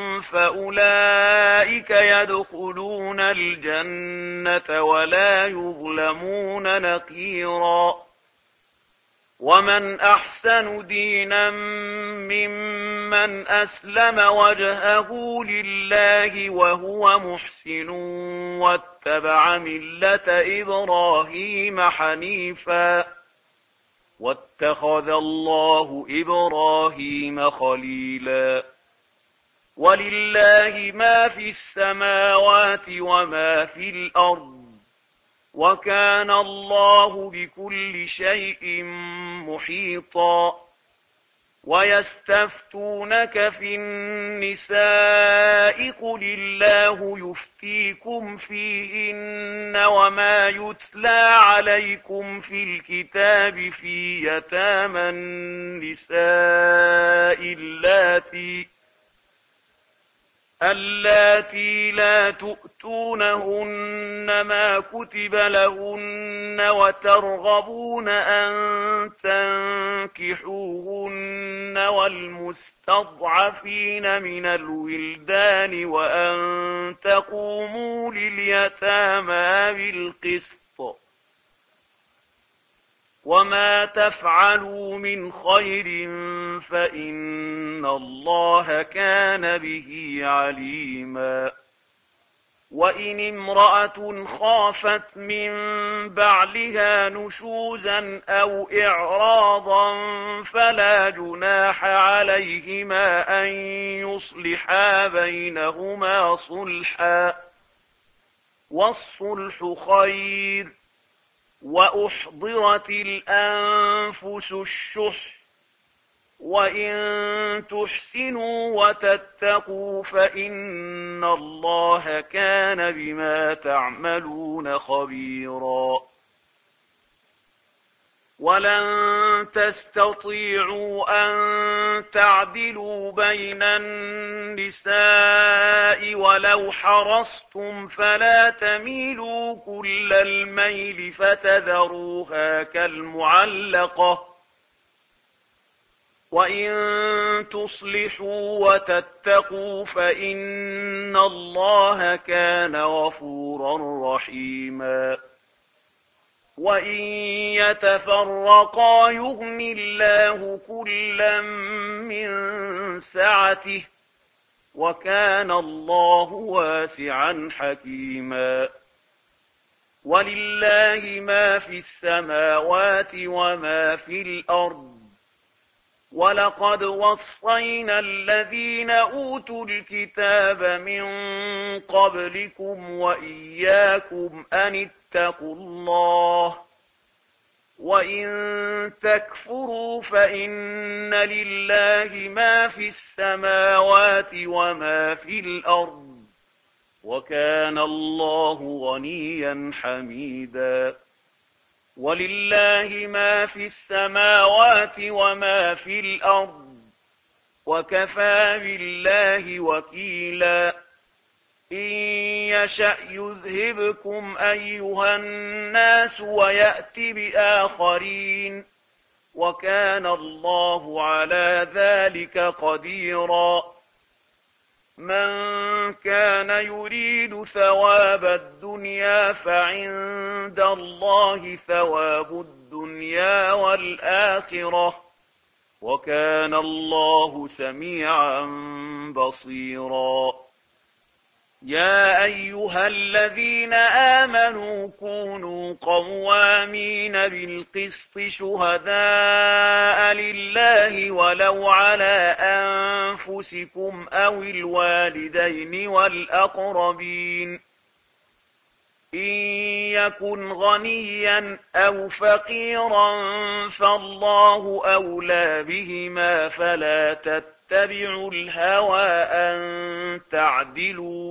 فأولئك يدخلون الجنة ولا يظلمون نقيرا ومن أحسن دينا ممن أسلم وجهه لله وهو محسن واتبع ملة إبراهيم حنيفا واتخذ الله إبراهيم خليلا ولله ما في السماوات وما في الأرض وكان الله بكل شيء محيطا ويستفتونك في النساء قل الله يفتيكم فيهن وما يتلى عليكم في الكتاب في يتامى النساء اللاتي اللاتي لا تؤتونهن ما كتب لهن وترغبون أن تنكحوهن والمستضعفين من الولدان وأن تقوموا لليتامى بالقسط وما تفعلوا من خير فإن الله كان به عليما وإن امرأة خافت من بعلها نشوزا أو إعراضا فلا جناح عليهما أن يصلحا بينهما صلحا والصلح خير وأحضرت الأنفس الشح وإن تحسنوا وتتقوا فإن الله كان بما تعملون خبيرا ولن تستطيعوا أن تعدلوا بين النساء ولو حرصتم فلا تميلوا كل الميل فتذروها كالمعلقة وإن تصلحوا وتتقوا فإن الله كان غفورا رحيما وإن يتفرقا يغن الله كلا من سعته وكان الله واسعا حكيما ولله ما في السماوات وما في الأرض ولقد وصينا الذين أوتوا الكتاب من قبلكم وإياكم أن اتقوا الله وإن تكفروا فإن لله ما في السماوات وما في الأرض وكان الله غنيا حميدا ولله ما في السماوات وما في الأرض وكفى بالله وكيلا إن يشأ يذهبكم أيها الناس ويأت بآخرين وكان الله على ذلك قديرا من كان يريد ثواب الدنيا فعند الله ثواب الدنيا والآخرة وكان الله سميعا بصيرا يا أيها الذين آمنوا كونوا قوامين بالقسط شهداء لله ولو على أنفسكم أو الوالدين والأقربين إن يكن غنيا أو فقيرا فالله أولى بهما فلا تتبعوا الهوى أن تعدلوا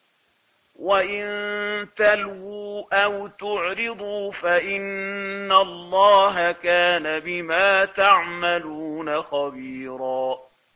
وإن تلووا أو تعرضوا فإن الله كان بما تعملون خبيرا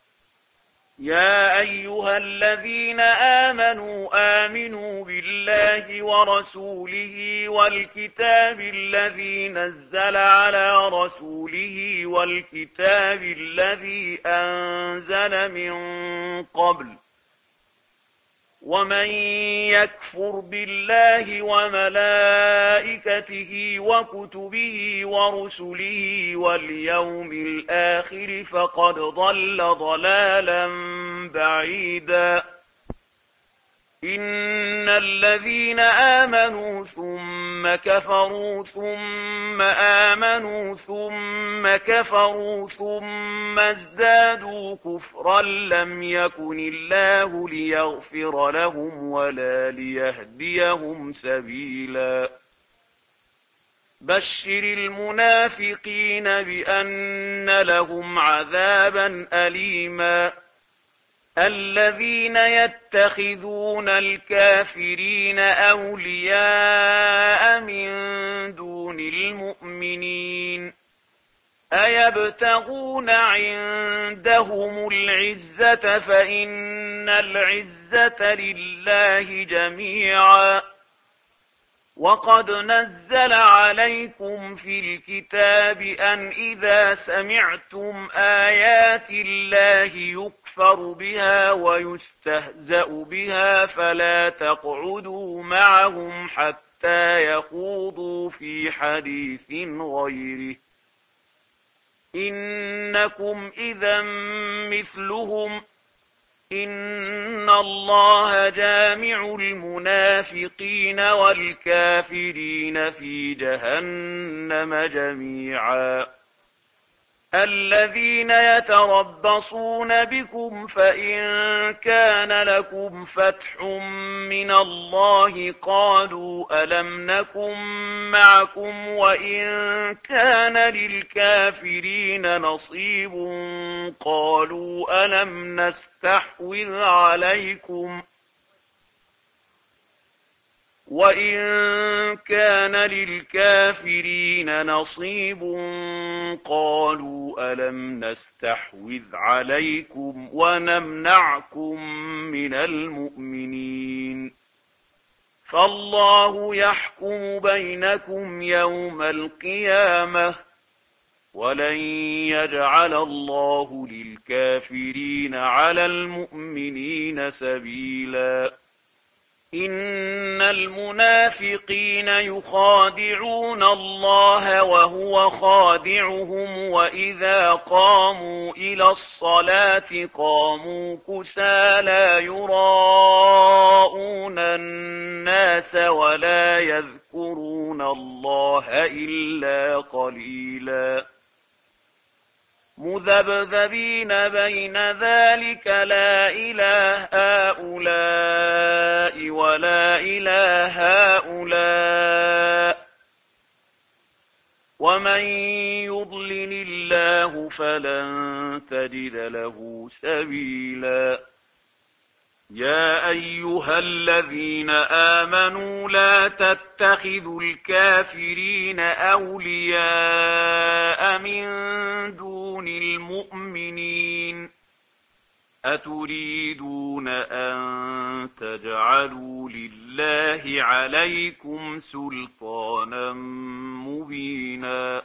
يا أيها الذين آمنوا آمنوا بالله ورسوله والكتاب الذي نزل على رسوله والكتاب الذي أنزل من قبل ومن يكفر بالله وملائكته وكتبه ورسله واليوم الآخر فقد ضل ضلالا بعيدا إن الذين آمنوا ثم كفروا ثم آمنوا ثم كفروا ثم ازدادوا كفرا لم يكن الله ليغفر لهم ولا ليهديهم سبيلا بشر المنافقين بأن لهم عذابا أليما الذين يتخذون الكافرين أولياء من دون المؤمنين أيبتغون عندهم العزة فإن العزة لله جميعا وقد نزل عليكم في الكتاب أن إذا سمعتم آيات الله يكفر بها ويستهزأ بها فلا تقعدوا معهم حتى يخوضوا في حديث غيره إنكم إذا مثلهم إن الله جامع المنافقين والكافرين في جهنم جميعا الذين يتربصون بكم فإن كان لكم فتح من الله قالوا ألم نكن معكم وإن كان للكافرين نصيب قالوا ألم نستحوذ عليكم وإن كان للكافرين نصيب قالوا ألم نستحوذ عليكم ونمنعكم من المؤمنين فالله يحكم بينكم يوم القيامة ولن يجعل الله للكافرين على المؤمنين سبيلا إن المنافقين يخادعون الله وهو خادعهم وإذا قاموا إلى الصلاة قاموا كسالى يراءون الناس ولا يذكرون الله إلا قليلا مذبذبين بين ذلك لا إله هؤلاء ولا إله هؤلاء ومن يضلل الله فلن تجد له سبيلا يا أيها الذين آمنوا لا تتخذوا الكافرين أولياء من دون المؤمنين أتريدون أن تجعلوا لله عليكم سلطانا مبينا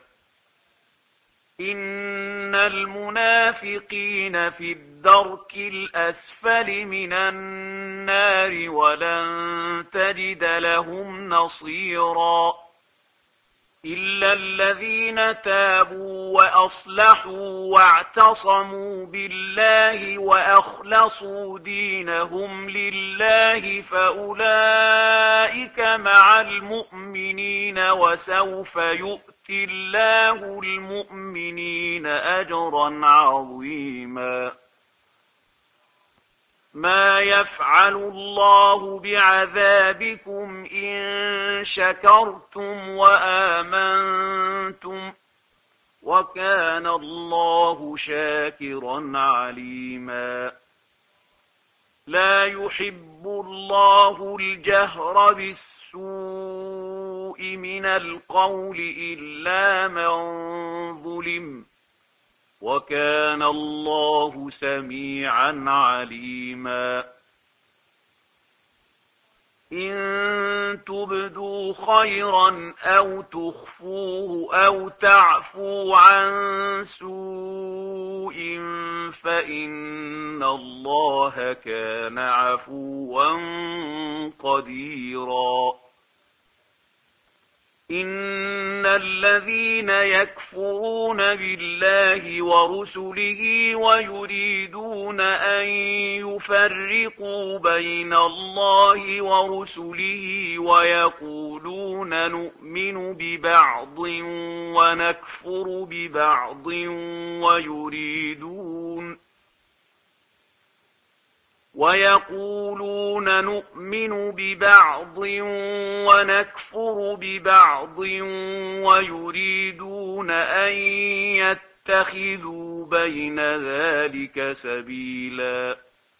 إن المنافقين في الدرك الأسفل من النار ولن تجد لهم نصيرا إلا الذين تابوا وأصلحوا واعتصموا بالله وأخلصوا دينهم لله فأولئك مع المؤمنين وسوف يؤتي الله المؤمنين أجرا عظيما ما يفعل الله بعذابكم إن شكرتم وآمنتم وكان الله شاكرا عليما لا يحب الله الجهر بالسوء من القول إلا من ظلم وكان الله سميعا عليما إن تبدوا خيرا أو تخفوه أو تعفو عن سوء فإن الله كان عفوا قديرا. إن الذين يكفرون بالله ورسله ويريدون أن يفرقوا بين الله ورسله ويقولون نؤمن ببعض ونكفر ببعض ويريدون ويقولون نؤمن ببعض ونكفر ببعض ويريدون أن يتخذوا بين ذلك سبيلا.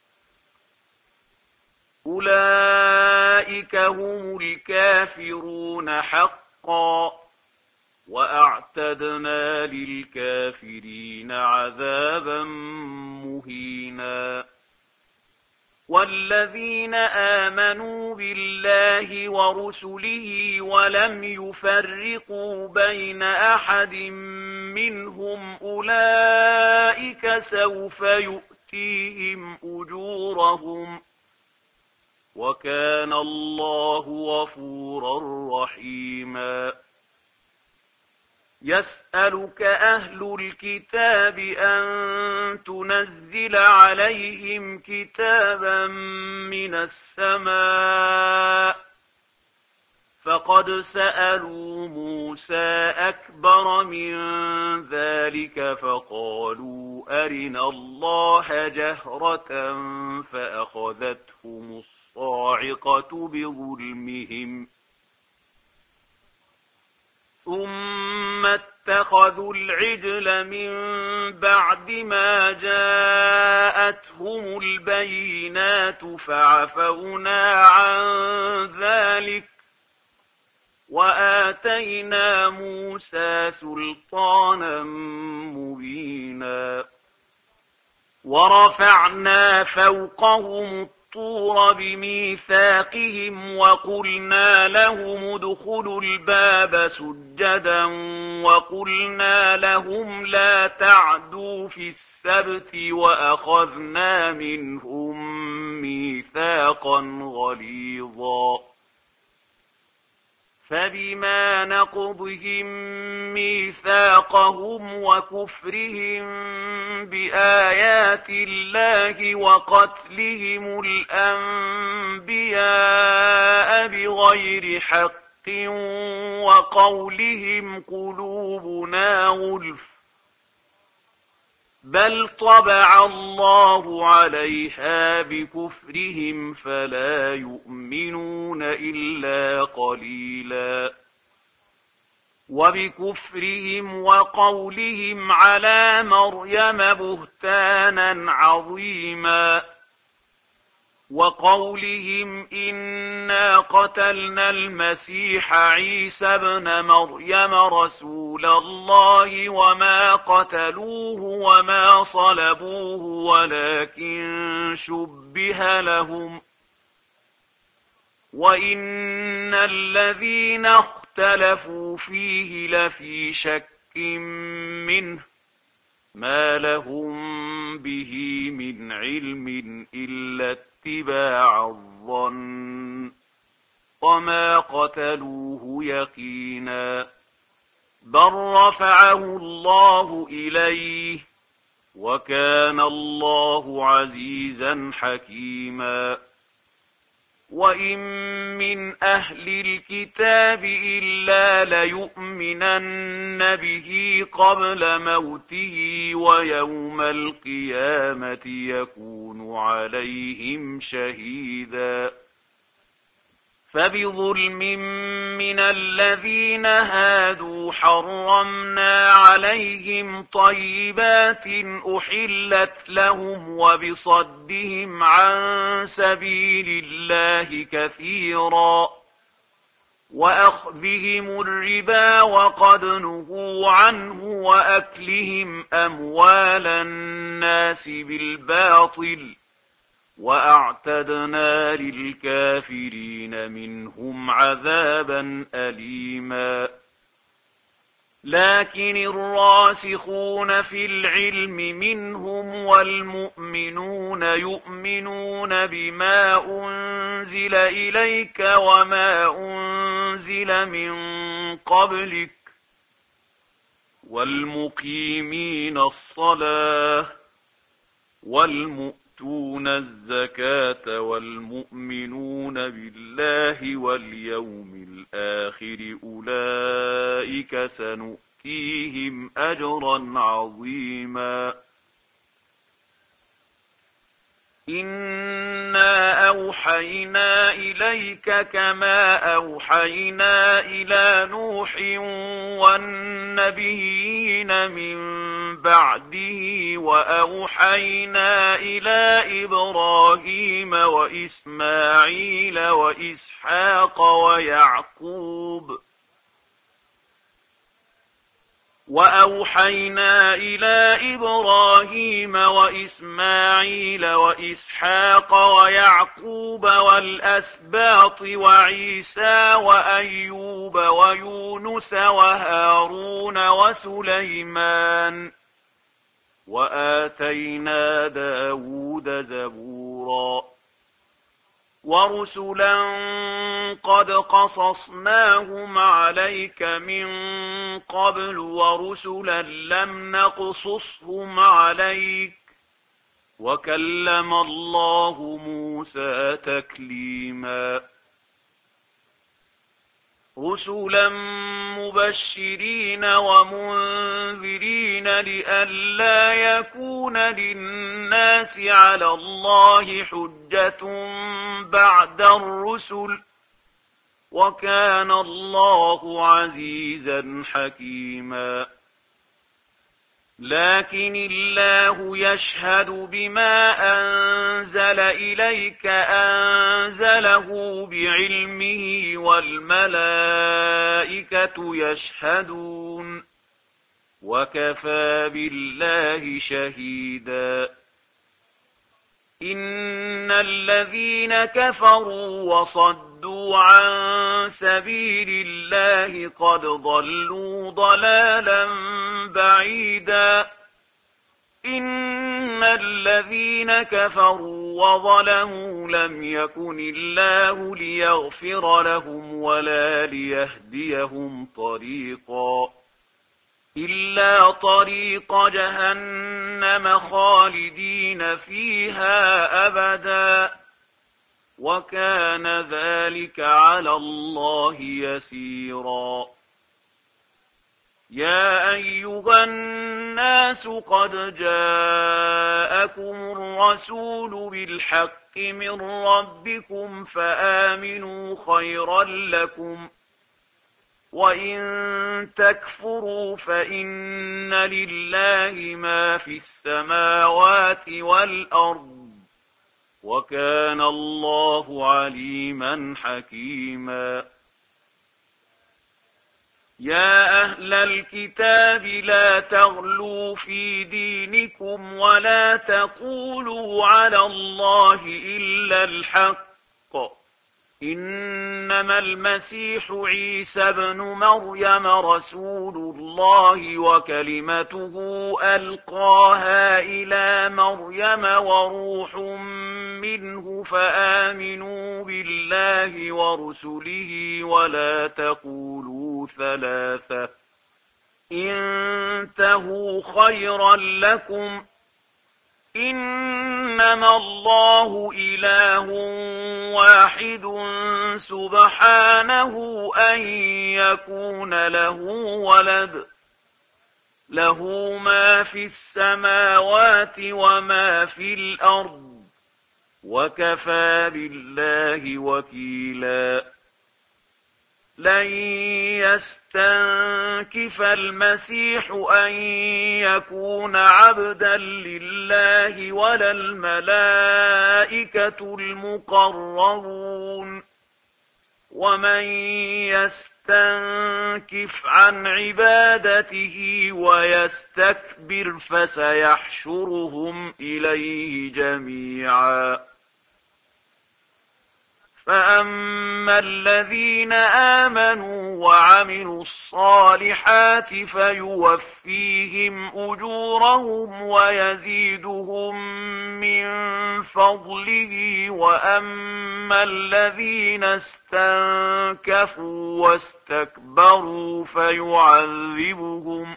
أولئك هم الكافرون حقا وأعتدنا للكافرين عذابا مهينا. والذين آمنوا بالله ورسله ولم يفرقوا بين أحد منهم أولئك سوف يؤتيهم أجورهم وكان الله غفورا رحيما. يسألك أهل الكتاب أن تنزل عليهم كتابا من السماء فقد سألوا موسى أكبر من ذلك فقالوا أرنا الله جهرة فأخذتهم الصاعقة بظلمهم ثم اتخذوا العجل من بعد ما جاءتهم البينات فعفونا عن ذلك وآتينا موسى سلطانا مبينا. ورفعنا فوقهم الطور بميثاقهم وقلنا لهم ادخلوا الباب سجدا وقلنا لهم لا تعدوا في السبت وأخذنا منهم ميثاقا غليظا. فبما نقضهم ميثاقهم وكفرهم بآيات الله وقتلهم الأنبياء بغير حق وقولهم قلوبنا غلف بل طبع الله عليها بكفرهم فلا يؤمنون إلا قليلا. وبكفرهم وقولهم على مريم بهتانا عظيما وقولهم إنا قتلنا المسيح عيسى ابن مريم رسول الله وما قتلوه وما صلبوه ولكن شبه لهم وإن الذين اختلفوا فيه لفي شك منه ما لهم به من علم إلا اتباع الظن وما قتلوه يقينا بل رفعه الله إليه وكان الله عزيزا حكيما. وإن من أهل الكتاب إلا ليؤمنن به قبل موته ويوم القيامة يكون عليهم شهيدا. فبظلم من الذين هادوا حرمنا عليهم طيبات أحلت لهم وبصدهم عن سبيل الله كثيرا وأخذهم الربا وقد نهوا عنه وأكلهم أموال الناس بالباطل وأعتدنا للكافرين منهم عذابا أليما. لكن الراسخون في العلم منهم والمؤمنون يؤمنون بما أنزل إليك وما أنزل من قبلك والمقيمين الصلاة والمؤتون الزكاة والمؤمنون بالله واليوم الآخر أولئك سنؤتيهم أجرا عظيما. إنا أوحينا إليك كما أوحينا إلى نوح والنبيين من بعده وأوحينا إلى إبراهيم وإسماعيل وإسحاق ويعقوب وأوحينا إلى إبراهيم وإسماعيل وإسحاق ويعقوب والأسباط وعيسى وأيوب ويونس وهارون وسليمان وآتينا داود زبورا. ورسلا قد قصصناهم عليك من قبل ورسلا لم نقصصهم عليك وكلم الله موسى تكليما. رسلا مبشرين ومنذرين لئلا يكون للناس على الله حجة بعد الرسل وكان الله عزيزا حكيما. لكن الله يشهد بما أنزل إليك أنزله بعلمه والملائكة يشهدون وكفى بالله شهيدا. إن الذين كفروا وصدوا عن سبيل الله قد ضلوا ضلالا بعيدا. إن الذين كفروا وظلموا لم يكن الله ليغفر لهم ولا ليهديهم طريقا إلا طريق جهنم خالدين فيها أبدا وكان ذلك على الله يسيرا. يا أيها الناس قد جاءكم الرسول بالحق من ربكم فآمنوا خيرا لكم وإن تكفروا فإن لله ما في السماوات والأرض وكان الله عليما حكيما. يا أهل الكتاب لا تغلوا في دينكم ولا تقولوا على الله إلا الحق. إنما المسيح عيسى ابن مريم رسول الله وكلمته ألقاها إلى مريم وروح منه فآمنوا بالله ورسله ولا تقولوا ثلاثة انتهوا خيرا لكم إنما الله إله واحد سبحانه أن يكون له ولد له ما في السماوات وما في الأرض وكفى بالله وكيلا. لن يستنكف المسيح أن يكون عبدا لله ولا الملائكة المقربون ومن يستنكف عن عبادته ويستكبر فسيحشرهم إليه جميعا فأما الذين آمنوا وعملوا الصالحات فيوفيهم أجورهم ويزيدهم من فضله وأما الذين استنكفوا واستكبروا فيعذبهم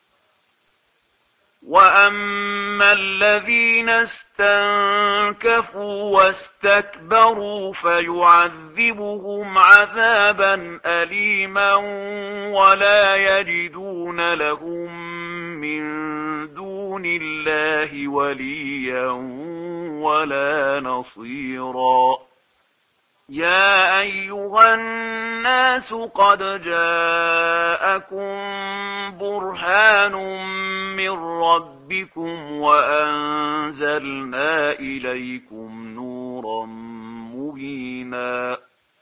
وأما الذين استنكفوا واستكبروا فيعذبهم عذابا أليما ولا يجدون لهم من دون الله وليا ولا نصيرا يا أيها الناس قد جاءكم برهان من ربكم وأنزلنا إليكم نورا مبينا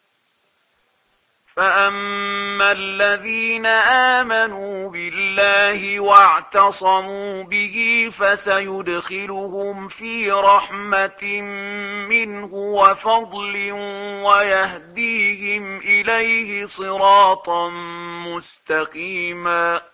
فأما الذين آمنوا بالله واعتصموا به فسيدخلهم في رحمة منه وفضل ويهديهم إليه صراطا مستقيما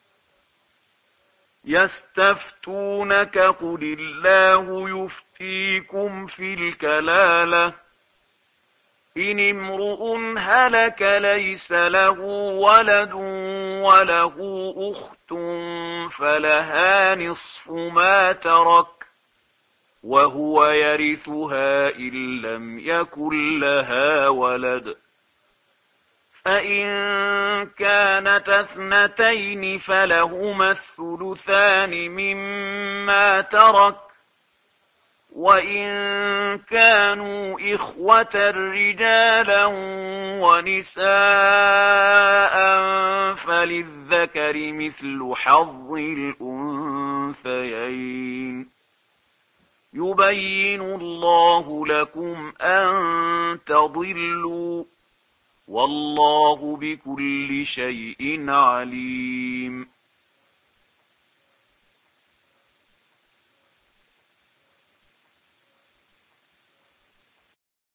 يستفتونك قل الله يفتيكم في الكلالة إن امرؤ هلك ليس له ولد وله أخت فلها نصف ما ترك وهو يرثها إن لم يكن لها ولد فإن كانت اثنتين فلهما الثلثان مما ترك وإن كانوا إخوة رجالا ونساء فللذكر مثل حظ الأنثيين يبين الله لكم أن تضلوا والله بكل شيء عليم